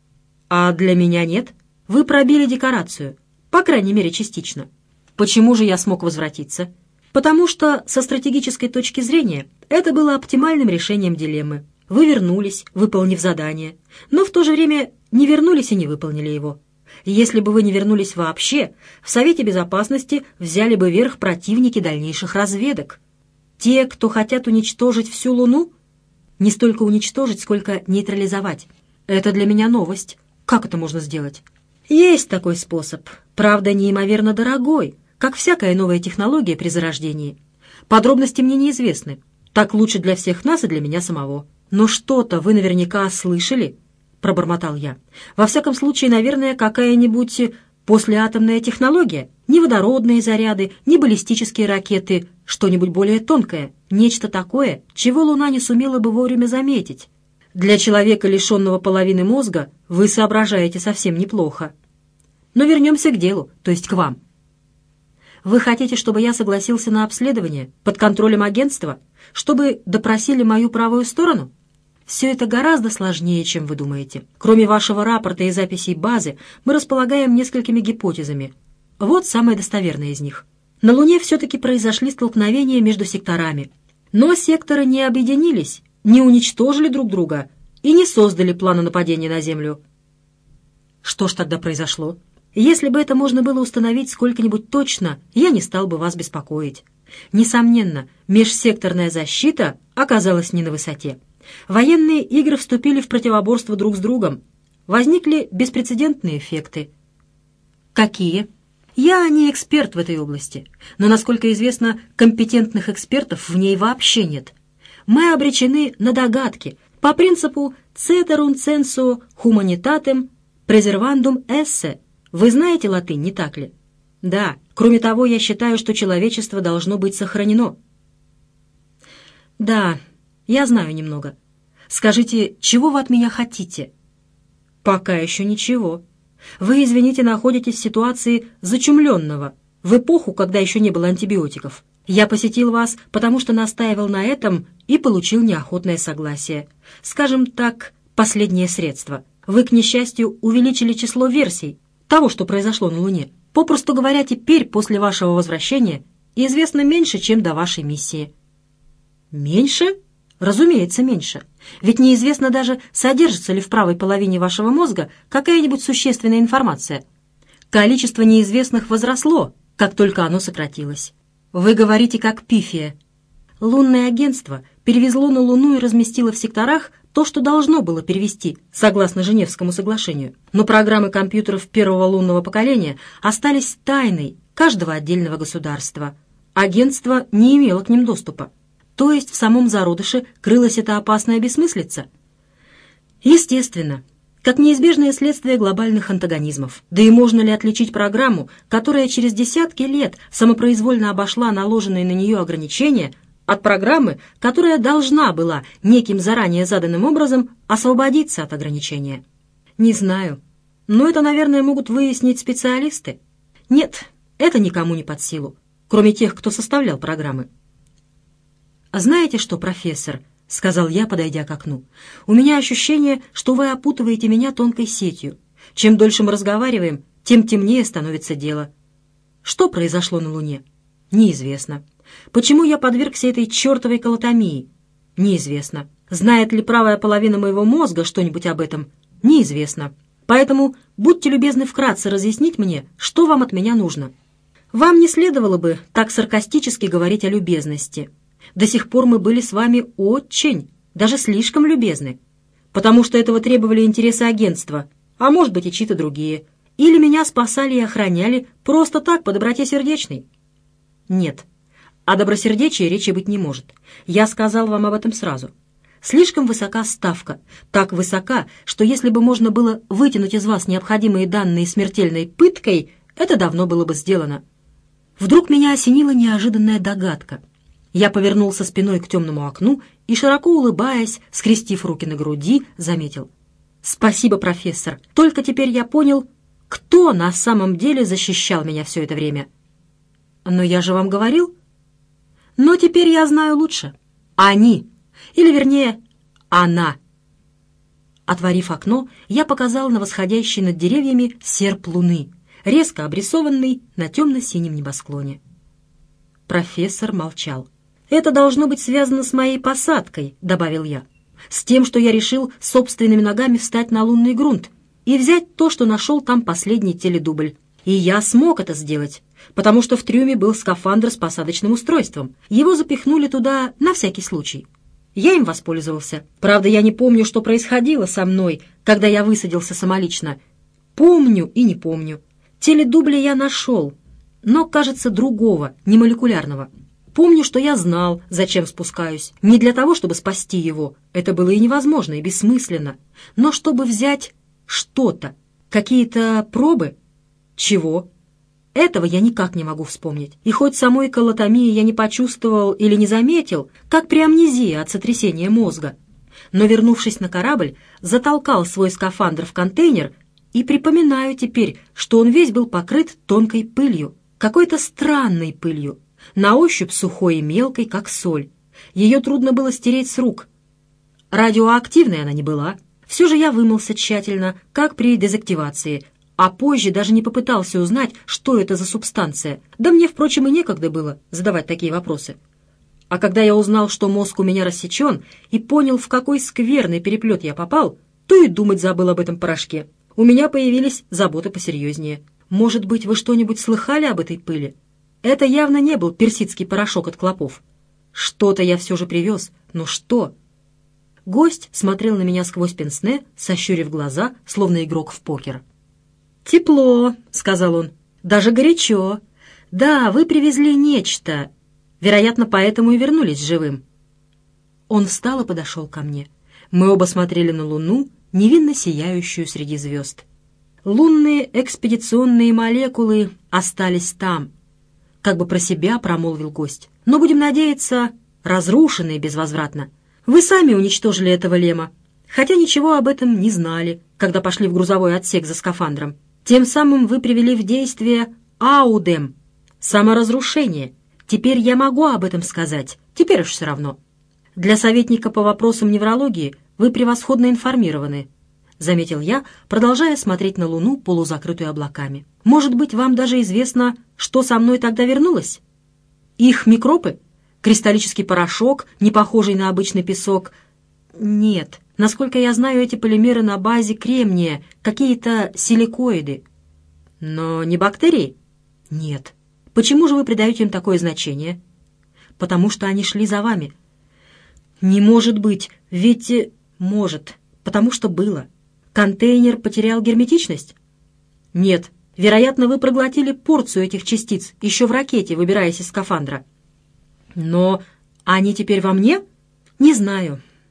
А для меня нет? Вы пробили декорацию, по крайней мере, частично. Почему же я смог возвратиться? Потому что, со стратегической точки зрения, это было оптимальным решением дилеммы. Вы вернулись, выполнив задание, но в то же время не вернулись и не выполнили его. Если бы вы не вернулись вообще, в Совете Безопасности взяли бы верх противники дальнейших разведок. Те, кто хотят уничтожить всю Луну? Не столько уничтожить, сколько нейтрализовать. Это для меня новость. Как это можно сделать? Есть такой способ. Правда, неимоверно дорогой, как всякая новая технология при зарождении. Подробности мне неизвестны. Так лучше для всех нас и для меня самого. Но что-то вы наверняка слышали, — пробормотал я. «Во всяком случае, наверное, какая-нибудь послеатомная технология, ни водородные заряды, ни баллистические ракеты, что-нибудь более тонкое, нечто такое, чего Луна не сумела бы вовремя заметить. Для человека, лишенного половины мозга, вы соображаете совсем неплохо. Но вернемся к делу, то есть к вам. Вы хотите, чтобы я согласился на обследование под контролем агентства, чтобы допросили мою правую сторону?» Все это гораздо сложнее, чем вы думаете. Кроме вашего рапорта и записей базы, мы располагаем несколькими гипотезами. Вот самая достоверная из них. На Луне все-таки произошли столкновения между секторами. Но секторы не объединились, не уничтожили друг друга и не создали плана нападения на Землю. Что ж тогда произошло? Если бы это можно было установить сколько-нибудь точно, я не стал бы вас беспокоить. Несомненно, межсекторная защита оказалась не на высоте. Военные игры вступили в противоборство друг с другом. Возникли беспрецедентные эффекты. Какие? Я не эксперт в этой области, но, насколько известно, компетентных экспертов в ней вообще нет. Мы обречены на догадки по принципу «ceterum censeo humanitatem preservandum esse». Вы знаете латынь, не так ли? Да. Кроме того, я считаю, что человечество должно быть сохранено. Да. Я знаю немного. Скажите, чего вы от меня хотите? Пока еще ничего. Вы, извините, находитесь в ситуации зачумленного, в эпоху, когда еще не было антибиотиков. Я посетил вас, потому что настаивал на этом и получил неохотное согласие. Скажем так, последнее средство. Вы, к несчастью, увеличили число версий того, что произошло на Луне. Попросту говоря, теперь, после вашего возвращения, известно меньше, чем до вашей миссии. Меньше? Разумеется, меньше. Ведь неизвестно даже, содержится ли в правой половине вашего мозга какая-нибудь существенная информация. Количество неизвестных возросло, как только оно сократилось. Вы говорите как пифия. Лунное агентство перевезло на Луну и разместило в секторах то, что должно было перевести, согласно Женевскому соглашению. Но программы компьютеров первого лунного поколения остались тайной каждого отдельного государства. Агентство не имело к ним доступа. То есть в самом зародыше крылась эта опасная бессмыслица? Естественно. как неизбежное следствие глобальных антагонизмов. Да и можно ли отличить программу, которая через десятки лет самопроизвольно обошла наложенные на нее ограничения, от программы, которая должна была неким заранее заданным образом освободиться от ограничения? Не знаю, но это, наверное, могут выяснить специалисты. Нет, это никому не под силу, кроме тех, кто составлял программы. «Знаете что, профессор?» — сказал я, подойдя к окну. «У меня ощущение, что вы опутываете меня тонкой сетью. Чем дольше мы разговариваем, тем темнее становится дело. Что произошло на Луне? Неизвестно. Почему я подвергся этой чертовой колотомии? Неизвестно. Знает ли правая половина моего мозга что-нибудь об этом? Неизвестно. Поэтому будьте любезны вкратце разъяснить мне, что вам от меня нужно. Вам не следовало бы так саркастически говорить о любезности. До сих пор мы были с вами очень, даже слишком любезны, потому что этого требовали интересы агентства, а может быть и чьи-то другие. Или меня спасали и охраняли просто так, по доброте сердечной? Нет. О добросердечии речи быть не может. Я сказал вам об этом сразу. Слишком высока ставка, так высока, что если бы можно было вытянуть из вас необходимые данные смертельной пыткой, это давно было бы сделано. Вдруг меня осенила неожиданная догадка. Я повернулся спиной к темному окну и, широко улыбаясь, скрестив руки на груди, заметил: «Спасибо, профессор. Только теперь я понял, кто на самом деле защищал меня все это время». «Но я же вам говорил». «Но теперь я знаю лучше. Они. Или, вернее, она». Отворив окно, я показал на восходящий над деревьями серп луны, резко обрисованный на темно-синем небосклоне. Профессор молчал. «Это должно быть связано с моей посадкой», — добавил я, «с тем, что я решил собственными ногами встать на лунный грунт и взять то, что нашел там последний теледубль. И я смог это сделать, потому что в трюме был скафандр с посадочным устройством. Его запихнули туда на всякий случай. Я им воспользовался. Правда, я не помню, что происходило со мной, когда я высадился самолично. Помню и не помню. Теледубли я нашел, но, кажется, другого, не молекулярного. Помню, что я знал, зачем спускаюсь. Не для того, чтобы спасти его. Это было и невозможно, и бессмысленно. Но чтобы взять что-то, какие-то пробы. Чего? Этого я никак не могу вспомнить. И хоть самой колотомии я не почувствовал или не заметил, как при амнезии от сотрясения мозга, но, вернувшись на корабль, затолкал свой скафандр в контейнер и припоминаю теперь, что он весь был покрыт тонкой пылью, какой-то странной пылью, на ощупь сухой и мелкой, как соль. Ее трудно было стереть с рук. Радиоактивной она не была. Все же я вымылся тщательно, как при дезактивации, а позже даже не попытался узнать, что это за субстанция. Да мне, впрочем, и некогда было задавать такие вопросы. А когда я узнал, что мозг у меня рассечен, и понял, в какой скверный переплет я попал, то и думать забыл об этом порошке. У меня появились заботы посерьезнее. Может быть, вы что-нибудь слыхали об этой пыли? Это явно не был персидский порошок от клопов. Что-то я все же привез, но что? Гость смотрел на меня сквозь пенсне, сощурив глаза, словно игрок в покер. «Тепло», — сказал он, — «даже горячо. Да, вы привезли нечто. Вероятно, поэтому и вернулись живым». Он встал и подошел ко мне. Мы оба смотрели на луну, невинно сияющую среди звезд. Лунные экспедиционные молекулы остались там, как бы про себя промолвил гость. Но, будем надеяться, разрушенные безвозвратно. Вы сами уничтожили этого лема, хотя ничего об этом не знали, когда пошли в грузовой отсек за скафандром. Тем самым вы привели в действие аудем, саморазрушение. Теперь я могу об этом сказать, теперь уж все равно. Для советника по вопросам неврологии вы превосходно информированы, заметил я, продолжая смотреть на Луну, полузакрытую облаками. Может быть, вам даже известно, что со мной тогда вернулось? Их микробы? Кристаллический порошок, не похожий на обычный песок? Нет. Насколько я знаю, эти полимеры на базе кремния, какие-то силикоиды. Но не бактерии? Нет. Почему же вы придаете им такое значение? Потому что они шли за вами. Не может быть, ведь... Может, потому что было. Контейнер потерял герметичность? Нет. Вероятно, вы проглотили порцию этих частиц еще в ракете, выбираясь из скафандра. Но они теперь во мне? Не знаю.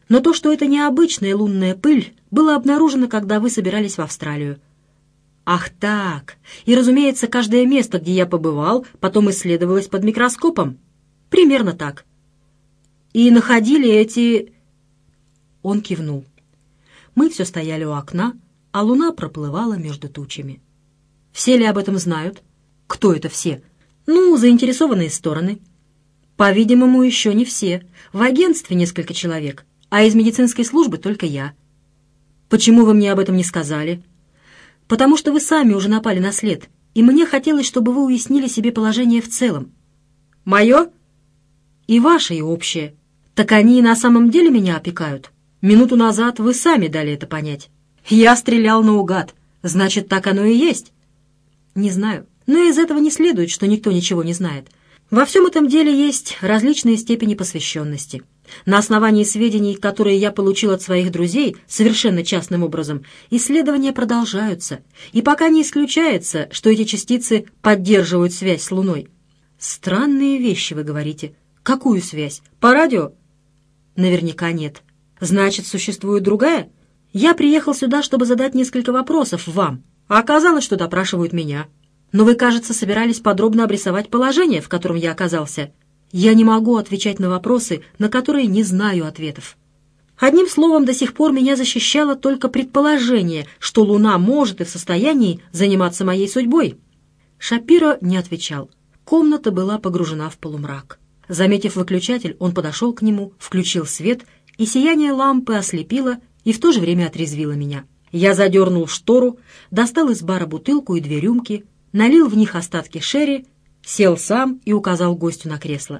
Но то, что это необычная лунная пыль, было обнаружено, когда вы собирались в Австралию. Ах так! И, разумеется, каждое место, где я побывал, потом исследовалось под микроскопом. Примерно так. И находили эти... Он кивнул. Мы все стояли у окна, а луна проплывала между тучами. Все ли об этом знают? Кто это все? Ну, заинтересованные стороны. По-видимому, еще не все. В агентстве несколько человек, а из медицинской службы только я. Почему вы мне об этом не сказали? Потому что вы сами уже напали на след, и мне хотелось, чтобы вы уяснили себе положение в целом. Мое? И ваше, и общее. Так они и на самом деле меня опекают. Минуту назад вы сами дали это понять. Я стрелял наугад. Значит, так оно и есть. Не знаю, но из этого не следует, что никто ничего не знает. Во всем этом деле есть различные степени посвященности. На основании сведений, которые я получил от своих друзей, совершенно частным образом, исследования продолжаются, и пока не исключается, что эти частицы поддерживают связь с Луной. Странные вещи, вы говорите. Какую связь? По радио? Наверняка нет. Значит, существует другая? Я приехал сюда, чтобы задать несколько вопросов вам, а оказалось, что допрашивают меня. Но вы, кажется, собирались подробно обрисовать положение, в котором я оказался. Я не могу отвечать на вопросы, на которые не знаю ответов. Одним словом, до сих пор меня защищало только предположение, что Луна может и в состоянии заниматься моей судьбой. Шапиро не отвечал. Комната была погружена в полумрак. Заметив выключатель, он подошел к нему, включил свет, и сияние лампы ослепило и в то же время отрезвило меня. Я задернул штору, достал из бара бутылку и две рюмки, налил в них остатки шерри, сел сам и указал гостю на кресло.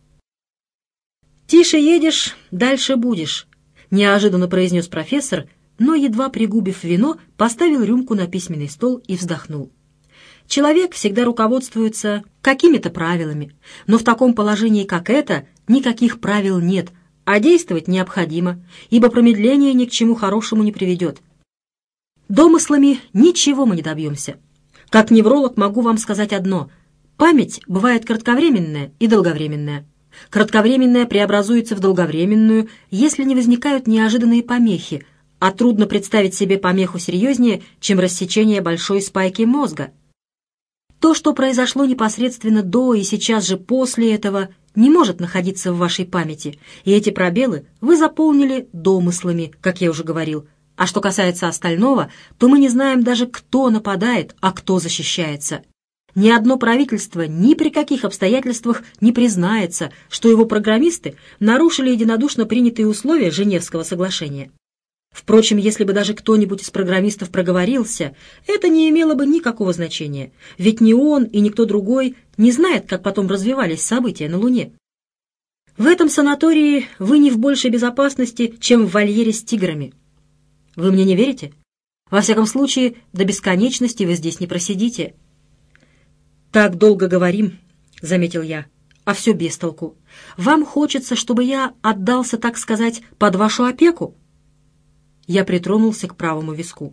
«Тише едешь, дальше будешь», — неожиданно произнес профессор, но, едва пригубив вино, поставил рюмку на письменный стол и вздохнул. «Человек всегда руководствуется какими-то правилами, но в таком положении, как это, никаких правил нет, а действовать необходимо, ибо промедление ни к чему хорошему не приведет. Домыслами ничего мы не добьемся. Как невролог могу вам сказать одно. Память бывает кратковременная и долговременная. Кратковременная преобразуется в долговременную, если не возникают неожиданные помехи, а трудно представить себе помеху серьезнее, чем рассечение большой спайки мозга. То, что произошло непосредственно до и сейчас же после этого, не может находиться в вашей памяти, и эти пробелы вы заполнили домыслами, как я уже говорил. А что касается остального, то мы не знаем даже, кто нападает, а кто защищается. Ни одно правительство ни при каких обстоятельствах не признается, что его программисты нарушили единодушно принятые условия Женевского соглашения. Впрочем, если бы даже кто-нибудь из программистов проговорился, это не имело бы никакого значения, ведь ни он и никто другой не знает, как потом развивались события на Луне. В этом санатории вы не в большей безопасности, чем в вольере с тиграми. Вы мне не верите? Во всяком случае, до бесконечности вы здесь не просидите. «Так долго говорим», — заметил я, — «а все без толку. Вам хочется, чтобы я отдался, так сказать, под вашу опеку?» Я притронулся к правому виску.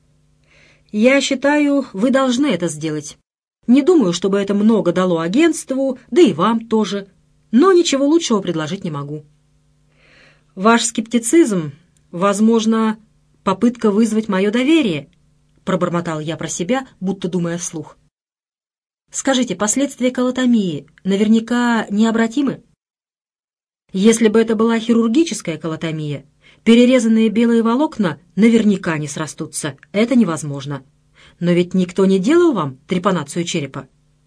«Я считаю, вы должны это сделать. Не думаю, чтобы это много дало агентству, да и вам тоже, но ничего лучшего предложить не могу. Ваш скептицизм, возможно, попытка вызвать мое доверие», — пробормотал я про себя, будто думая вслух. «Скажите, последствия колотомии наверняка необратимы? Если бы это была хирургическая колотомия, перерезанные белые волокна наверняка не срастутся. Это невозможно. Но ведь никто не делал вам трепанацию черепа?»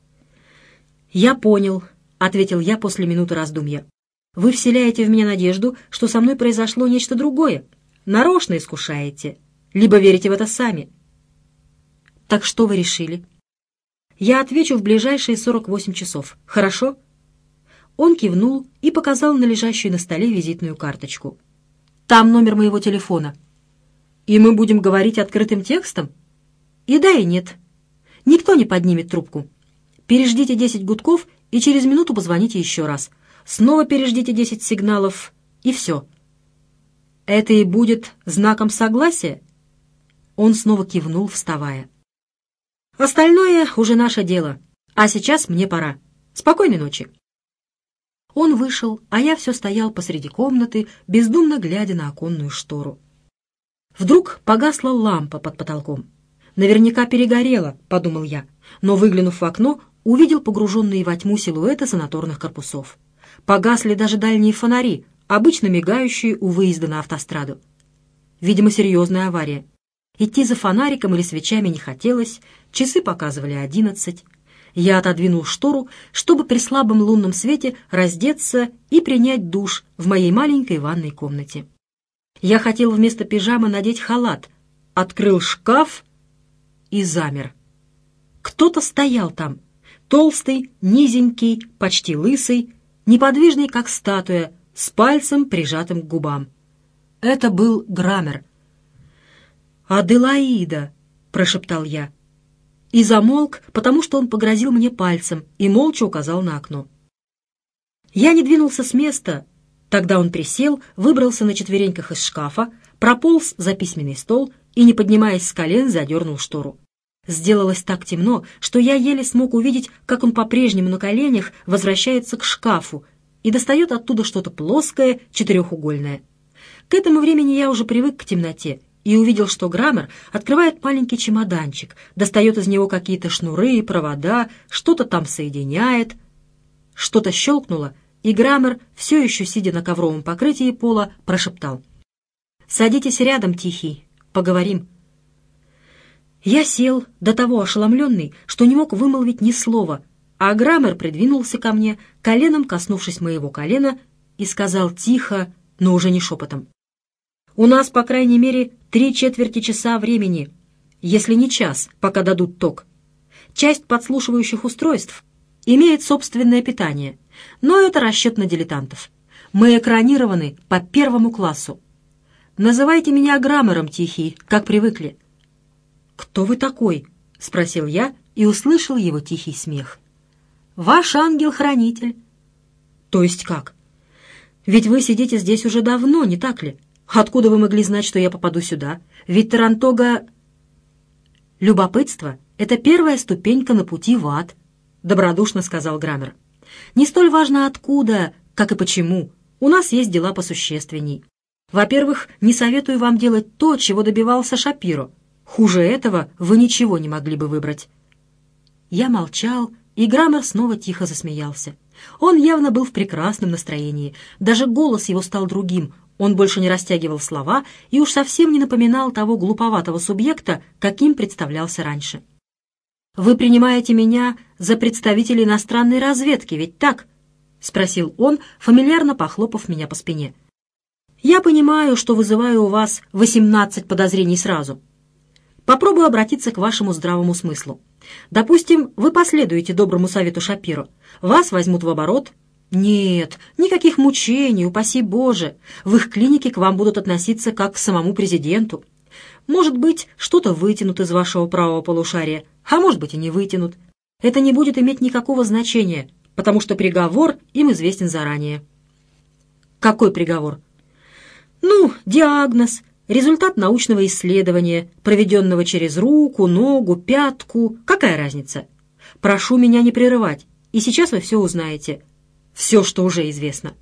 «Я понял», — ответил я после минуты раздумья. «Вы вселяете в меня надежду, что со мной произошло нечто другое. Нарочно искушаете. Либо верите в это сами». «Так что вы решили?» «Я отвечу в ближайшие сорок восемь часов. Хорошо?» Он кивнул и показал на лежащую на столе визитную карточку. «Там номер моего телефона». «И мы будем говорить открытым текстом?» «И да, и нет. Никто не поднимет трубку. Переждите десять гудков и через минуту позвоните еще раз. Снова переждите десять сигналов, и все». «Это и будет знаком согласия?» Он снова кивнул, вставая. «Остальное уже наше дело. А сейчас мне пора. Спокойной ночи». Он вышел, а я все стоял посреди комнаты, бездумно глядя на оконную штору. Вдруг погасла лампа под потолком. «Наверняка перегорела», — подумал я, но, выглянув в окно, увидел погруженные во тьму силуэты санаторных корпусов. Погасли даже дальние фонари, обычно мигающие у выезда на автостраду. Видимо, серьезная авария. Идти за фонариком или свечами не хотелось, часы показывали одиннадцать. Я отодвинул штору, чтобы при слабом лунном свете раздеться и принять душ в моей маленькой ванной комнате. Я хотел вместо пижамы надеть халат, открыл шкаф и замер. Кто-то стоял там, толстый, низенький, почти лысый, неподвижный, как статуя, с пальцем, прижатым к губам. Это был Граммер. «Аделаида!» — прошептал я. И замолк, потому что он погрозил мне пальцем и молча указал на окно. Я не двинулся с места. Тогда он присел, выбрался на четвереньках из шкафа, прополз за письменный стол и, не поднимаясь с колен, задернул штору. Сделалось так темно, что я еле смог увидеть, как он по-прежнему на коленях возвращается к шкафу и достает оттуда что-то плоское, четырехугольное. К этому времени я уже привык к темноте и увидел, что Граммер открывает маленький чемоданчик, достает из него какие-то шнуры и провода, что-то там соединяет. Что-то щелкнуло, и Граммер, все еще сидя на ковровом покрытии пола, прошептал: «Садитесь рядом, Тихий, поговорим». Я сел, до того ошеломленный, что не мог вымолвить ни слова, а Граммер придвинулся ко мне, коленом коснувшись моего колена, и сказал тихо, но уже не шепотом: «У нас, по крайней мере, три четверти часа времени, если не час, пока дадут ток. Часть подслушивающих устройств имеет собственное питание, но это расчет на дилетантов. Мы экранированы по первому классу. Называйте меня Граммером, Тихий, как привыкли». «Кто вы такой?» — спросил я и услышал его тихий смех. «Ваш ангел-хранитель». «То есть как? Ведь вы сидите здесь уже давно, не так ли? Откуда вы могли знать, что я попаду сюда? Ведь Тарантога...» «Любопытство — это первая ступенька на пути в ад», — добродушно сказал Граммер. «Не столь важно откуда, как и почему. У нас есть дела посущественней. Во-первых, не советую вам делать то, чего добивался Шапиро. Хуже этого вы ничего не могли бы выбрать». Я молчал, и Граммер снова тихо засмеялся. Он явно был в прекрасном настроении. Даже голос его стал другим. Он больше не растягивал слова и уж совсем не напоминал того глуповатого субъекта, каким представлялся раньше. «Вы принимаете меня за представителя иностранной разведки, ведь так?» — спросил он, фамильярно похлопав меня по спине. «Я понимаю, что вызываю у вас восемнадцать подозрений сразу. Попробую обратиться к вашему здравому смыслу. Допустим, вы последуете доброму совету Шапиро. Вас возьмут в оборот. Нет, никаких мучений, упаси Боже. В их клинике к вам будут относиться как к самому президенту. Может быть, что-то вытянут из вашего правого полушария, а может быть и не вытянут. Это не будет иметь никакого значения, потому что приговор им известен заранее». «Какой приговор?» «Ну, диагноз. Результат научного исследования, проведенного через руку, ногу, пятку. Какая разница? Прошу меня не прерывать, и сейчас вы все узнаете. Все, что уже известно».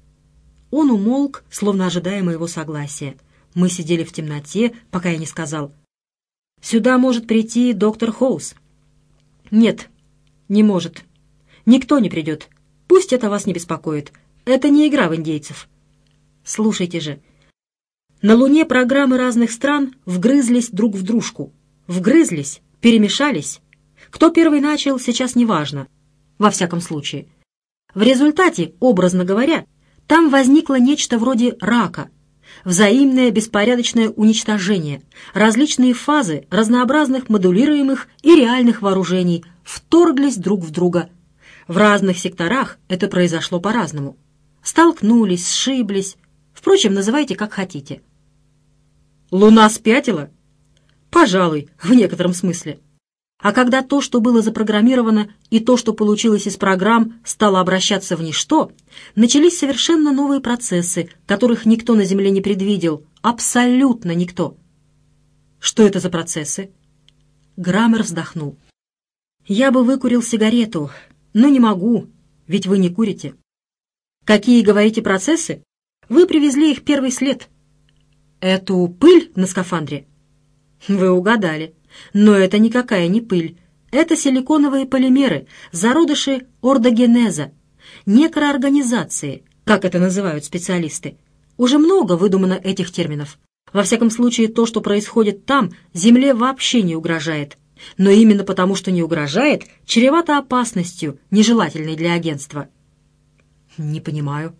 Он умолк, словно ожидая моего согласия. Мы сидели в темноте, пока я не сказал: «Сюда может прийти доктор Хоус». «Нет, не может. Никто не придет. Пусть это вас не беспокоит. Это не игра в индейцев. Слушайте же. На Луне программы разных стран вгрызлись друг в дружку. Вгрызлись, перемешались. Кто первый начал, сейчас не важно. Во всяком случае. В результате, образно говоря, там возникло нечто вроде рака. Взаимное беспорядочное уничтожение, различные фазы разнообразных модулируемых и реальных вооружений вторглись друг в друга. В разных секторах это произошло по-разному. Столкнулись, сшиблись. Впрочем, называйте как хотите. Луна спятила? Пожалуй, в некотором смысле. А когда то, что было запрограммировано, и то, что получилось из программ, стало обращаться в ничто, начались совершенно новые процессы, которых никто на Земле не предвидел. Абсолютно никто. Что это за процессы? Граммер вздохнул. «Я бы выкурил сигарету, но не могу, ведь вы не курите». Какие, говорите, процессы? Вы привезли их первый след. Эту пыль на скафандре? Вы угадали. Но это никакая не пыль. Это силиконовые полимеры, зародыши ордогенеза, некроорганизации, как это называют специалисты. Уже много выдумано этих терминов. Во всяком случае, то, что происходит там, Земле вообще не угрожает. Но именно потому, что не угрожает, чревато опасностью, нежелательной для агентства. Не понимаю.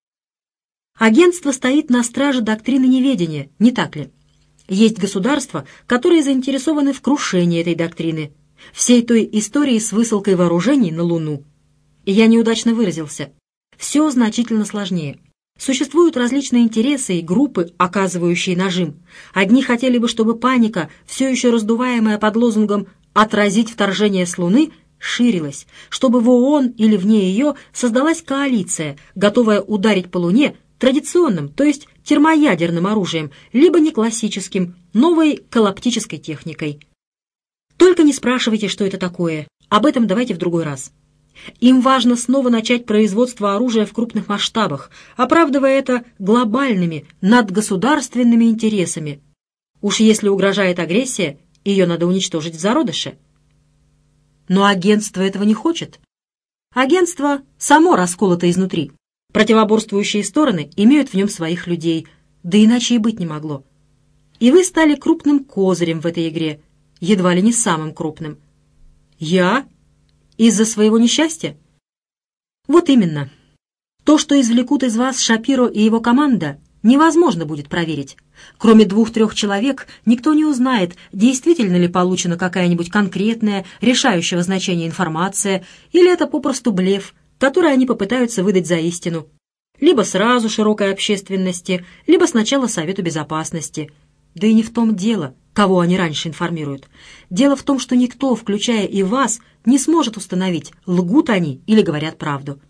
Агентство стоит на страже доктрины неведения, не так ли? Есть государства, которые заинтересованы в крушении этой доктрины, всей той истории с высылкой вооружений на Луну. И я неудачно выразился. Все значительно сложнее. Существуют различные интересы и группы, оказывающие нажим. Одни хотели бы, чтобы паника, все еще раздуваемая под лозунгом «отразить вторжение с Луны», ширилась, чтобы в ООН или вне ее создалась коалиция, готовая ударить по Луне традиционным, то есть термоядерным оружием, либо не классическим, новой коллаптической техникой. Только не спрашивайте, что это такое. Об этом давайте в другой раз. Им важно снова начать производство оружия в крупных масштабах, оправдывая это глобальными, надгосударственными интересами. Уж если угрожает агрессия, ее надо уничтожить в зародыше. Но агентство этого не хочет. Агентство само расколото изнутри. Противоборствующие стороны имеют в нем своих людей, да иначе и быть не могло. И вы стали крупным козырем в этой игре, едва ли не самым крупным. Я? Из-за своего несчастья? Вот именно. То, что извлекут из вас Шапиро и его команда, невозможно будет проверить. Кроме двух-трех человек, никто не узнает, действительно ли получена какая-нибудь конкретная, решающего значения информация, или это попросту блеф, который они попытаются выдать за истину. Либо сразу широкой общественности, либо сначала Совету Безопасности. Да и не в том дело, кого они раньше информируют. Дело в том, что никто, включая и вас, не сможет установить, лгут они или говорят правду.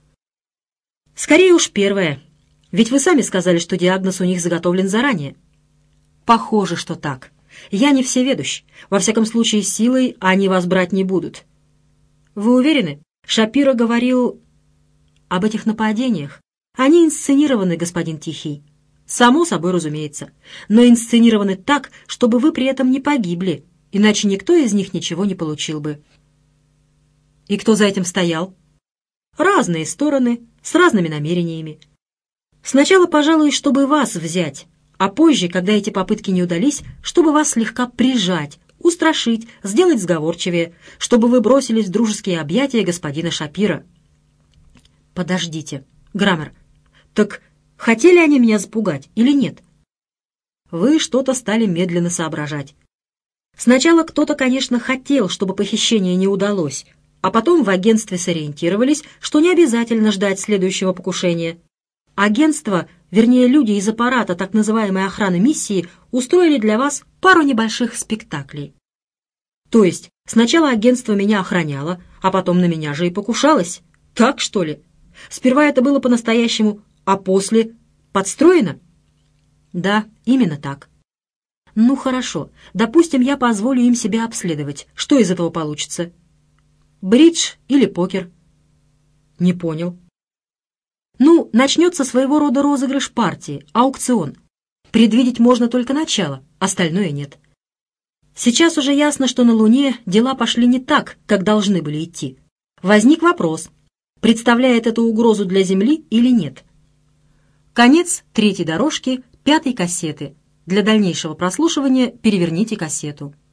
Скорее уж первое. Ведь вы сами сказали, что диагноз у них заготовлен заранее. Похоже, что так. Я не всеведущ. Во всяком случае, силой они вас брать не будут. Вы уверены? Шапиро говорил об этих нападениях. Они инсценированы, господин Тихий. Само собой, разумеется. Но инсценированы так, чтобы вы при этом не погибли, иначе никто из них ничего не получил бы. И кто за этим стоял? Разные стороны, с разными намерениями. Сначала, пожалуй, чтобы вас взять, а позже, когда эти попытки не удались, чтобы вас слегка прижать, устрашить, сделать сговорчивее, чтобы вы бросились в дружеские объятия господина Шапиро. Подождите, Граммер, так хотели они меня запугать или нет? Вы что-то стали медленно соображать. Сначала кто-то, конечно, хотел, чтобы похищение не удалось, а потом в агентстве сориентировались, что не обязательно ждать следующего покушения. Агентство, вернее люди из аппарата так называемой охраны миссии, устроили для вас пару небольших спектаклей. То есть сначала агентство меня охраняло, а потом на меня же и покушалось. Так, что ли? Сперва это было по-настоящему, а после подстроено? Да, именно так. Ну хорошо, допустим, я позволю им себя обследовать. Что из этого получится? Бридж или покер? Не понял. Ну, начнется своего рода розыгрыш партии, аукцион. Предвидеть можно только начало, остальное нет. Сейчас уже ясно, что на Луне дела пошли не так, как должны были идти. Возник вопрос, представляет это угрозу для Земли или нет. Конец третьей дорожки пятой кассеты. Для дальнейшего прослушивания переверните кассету.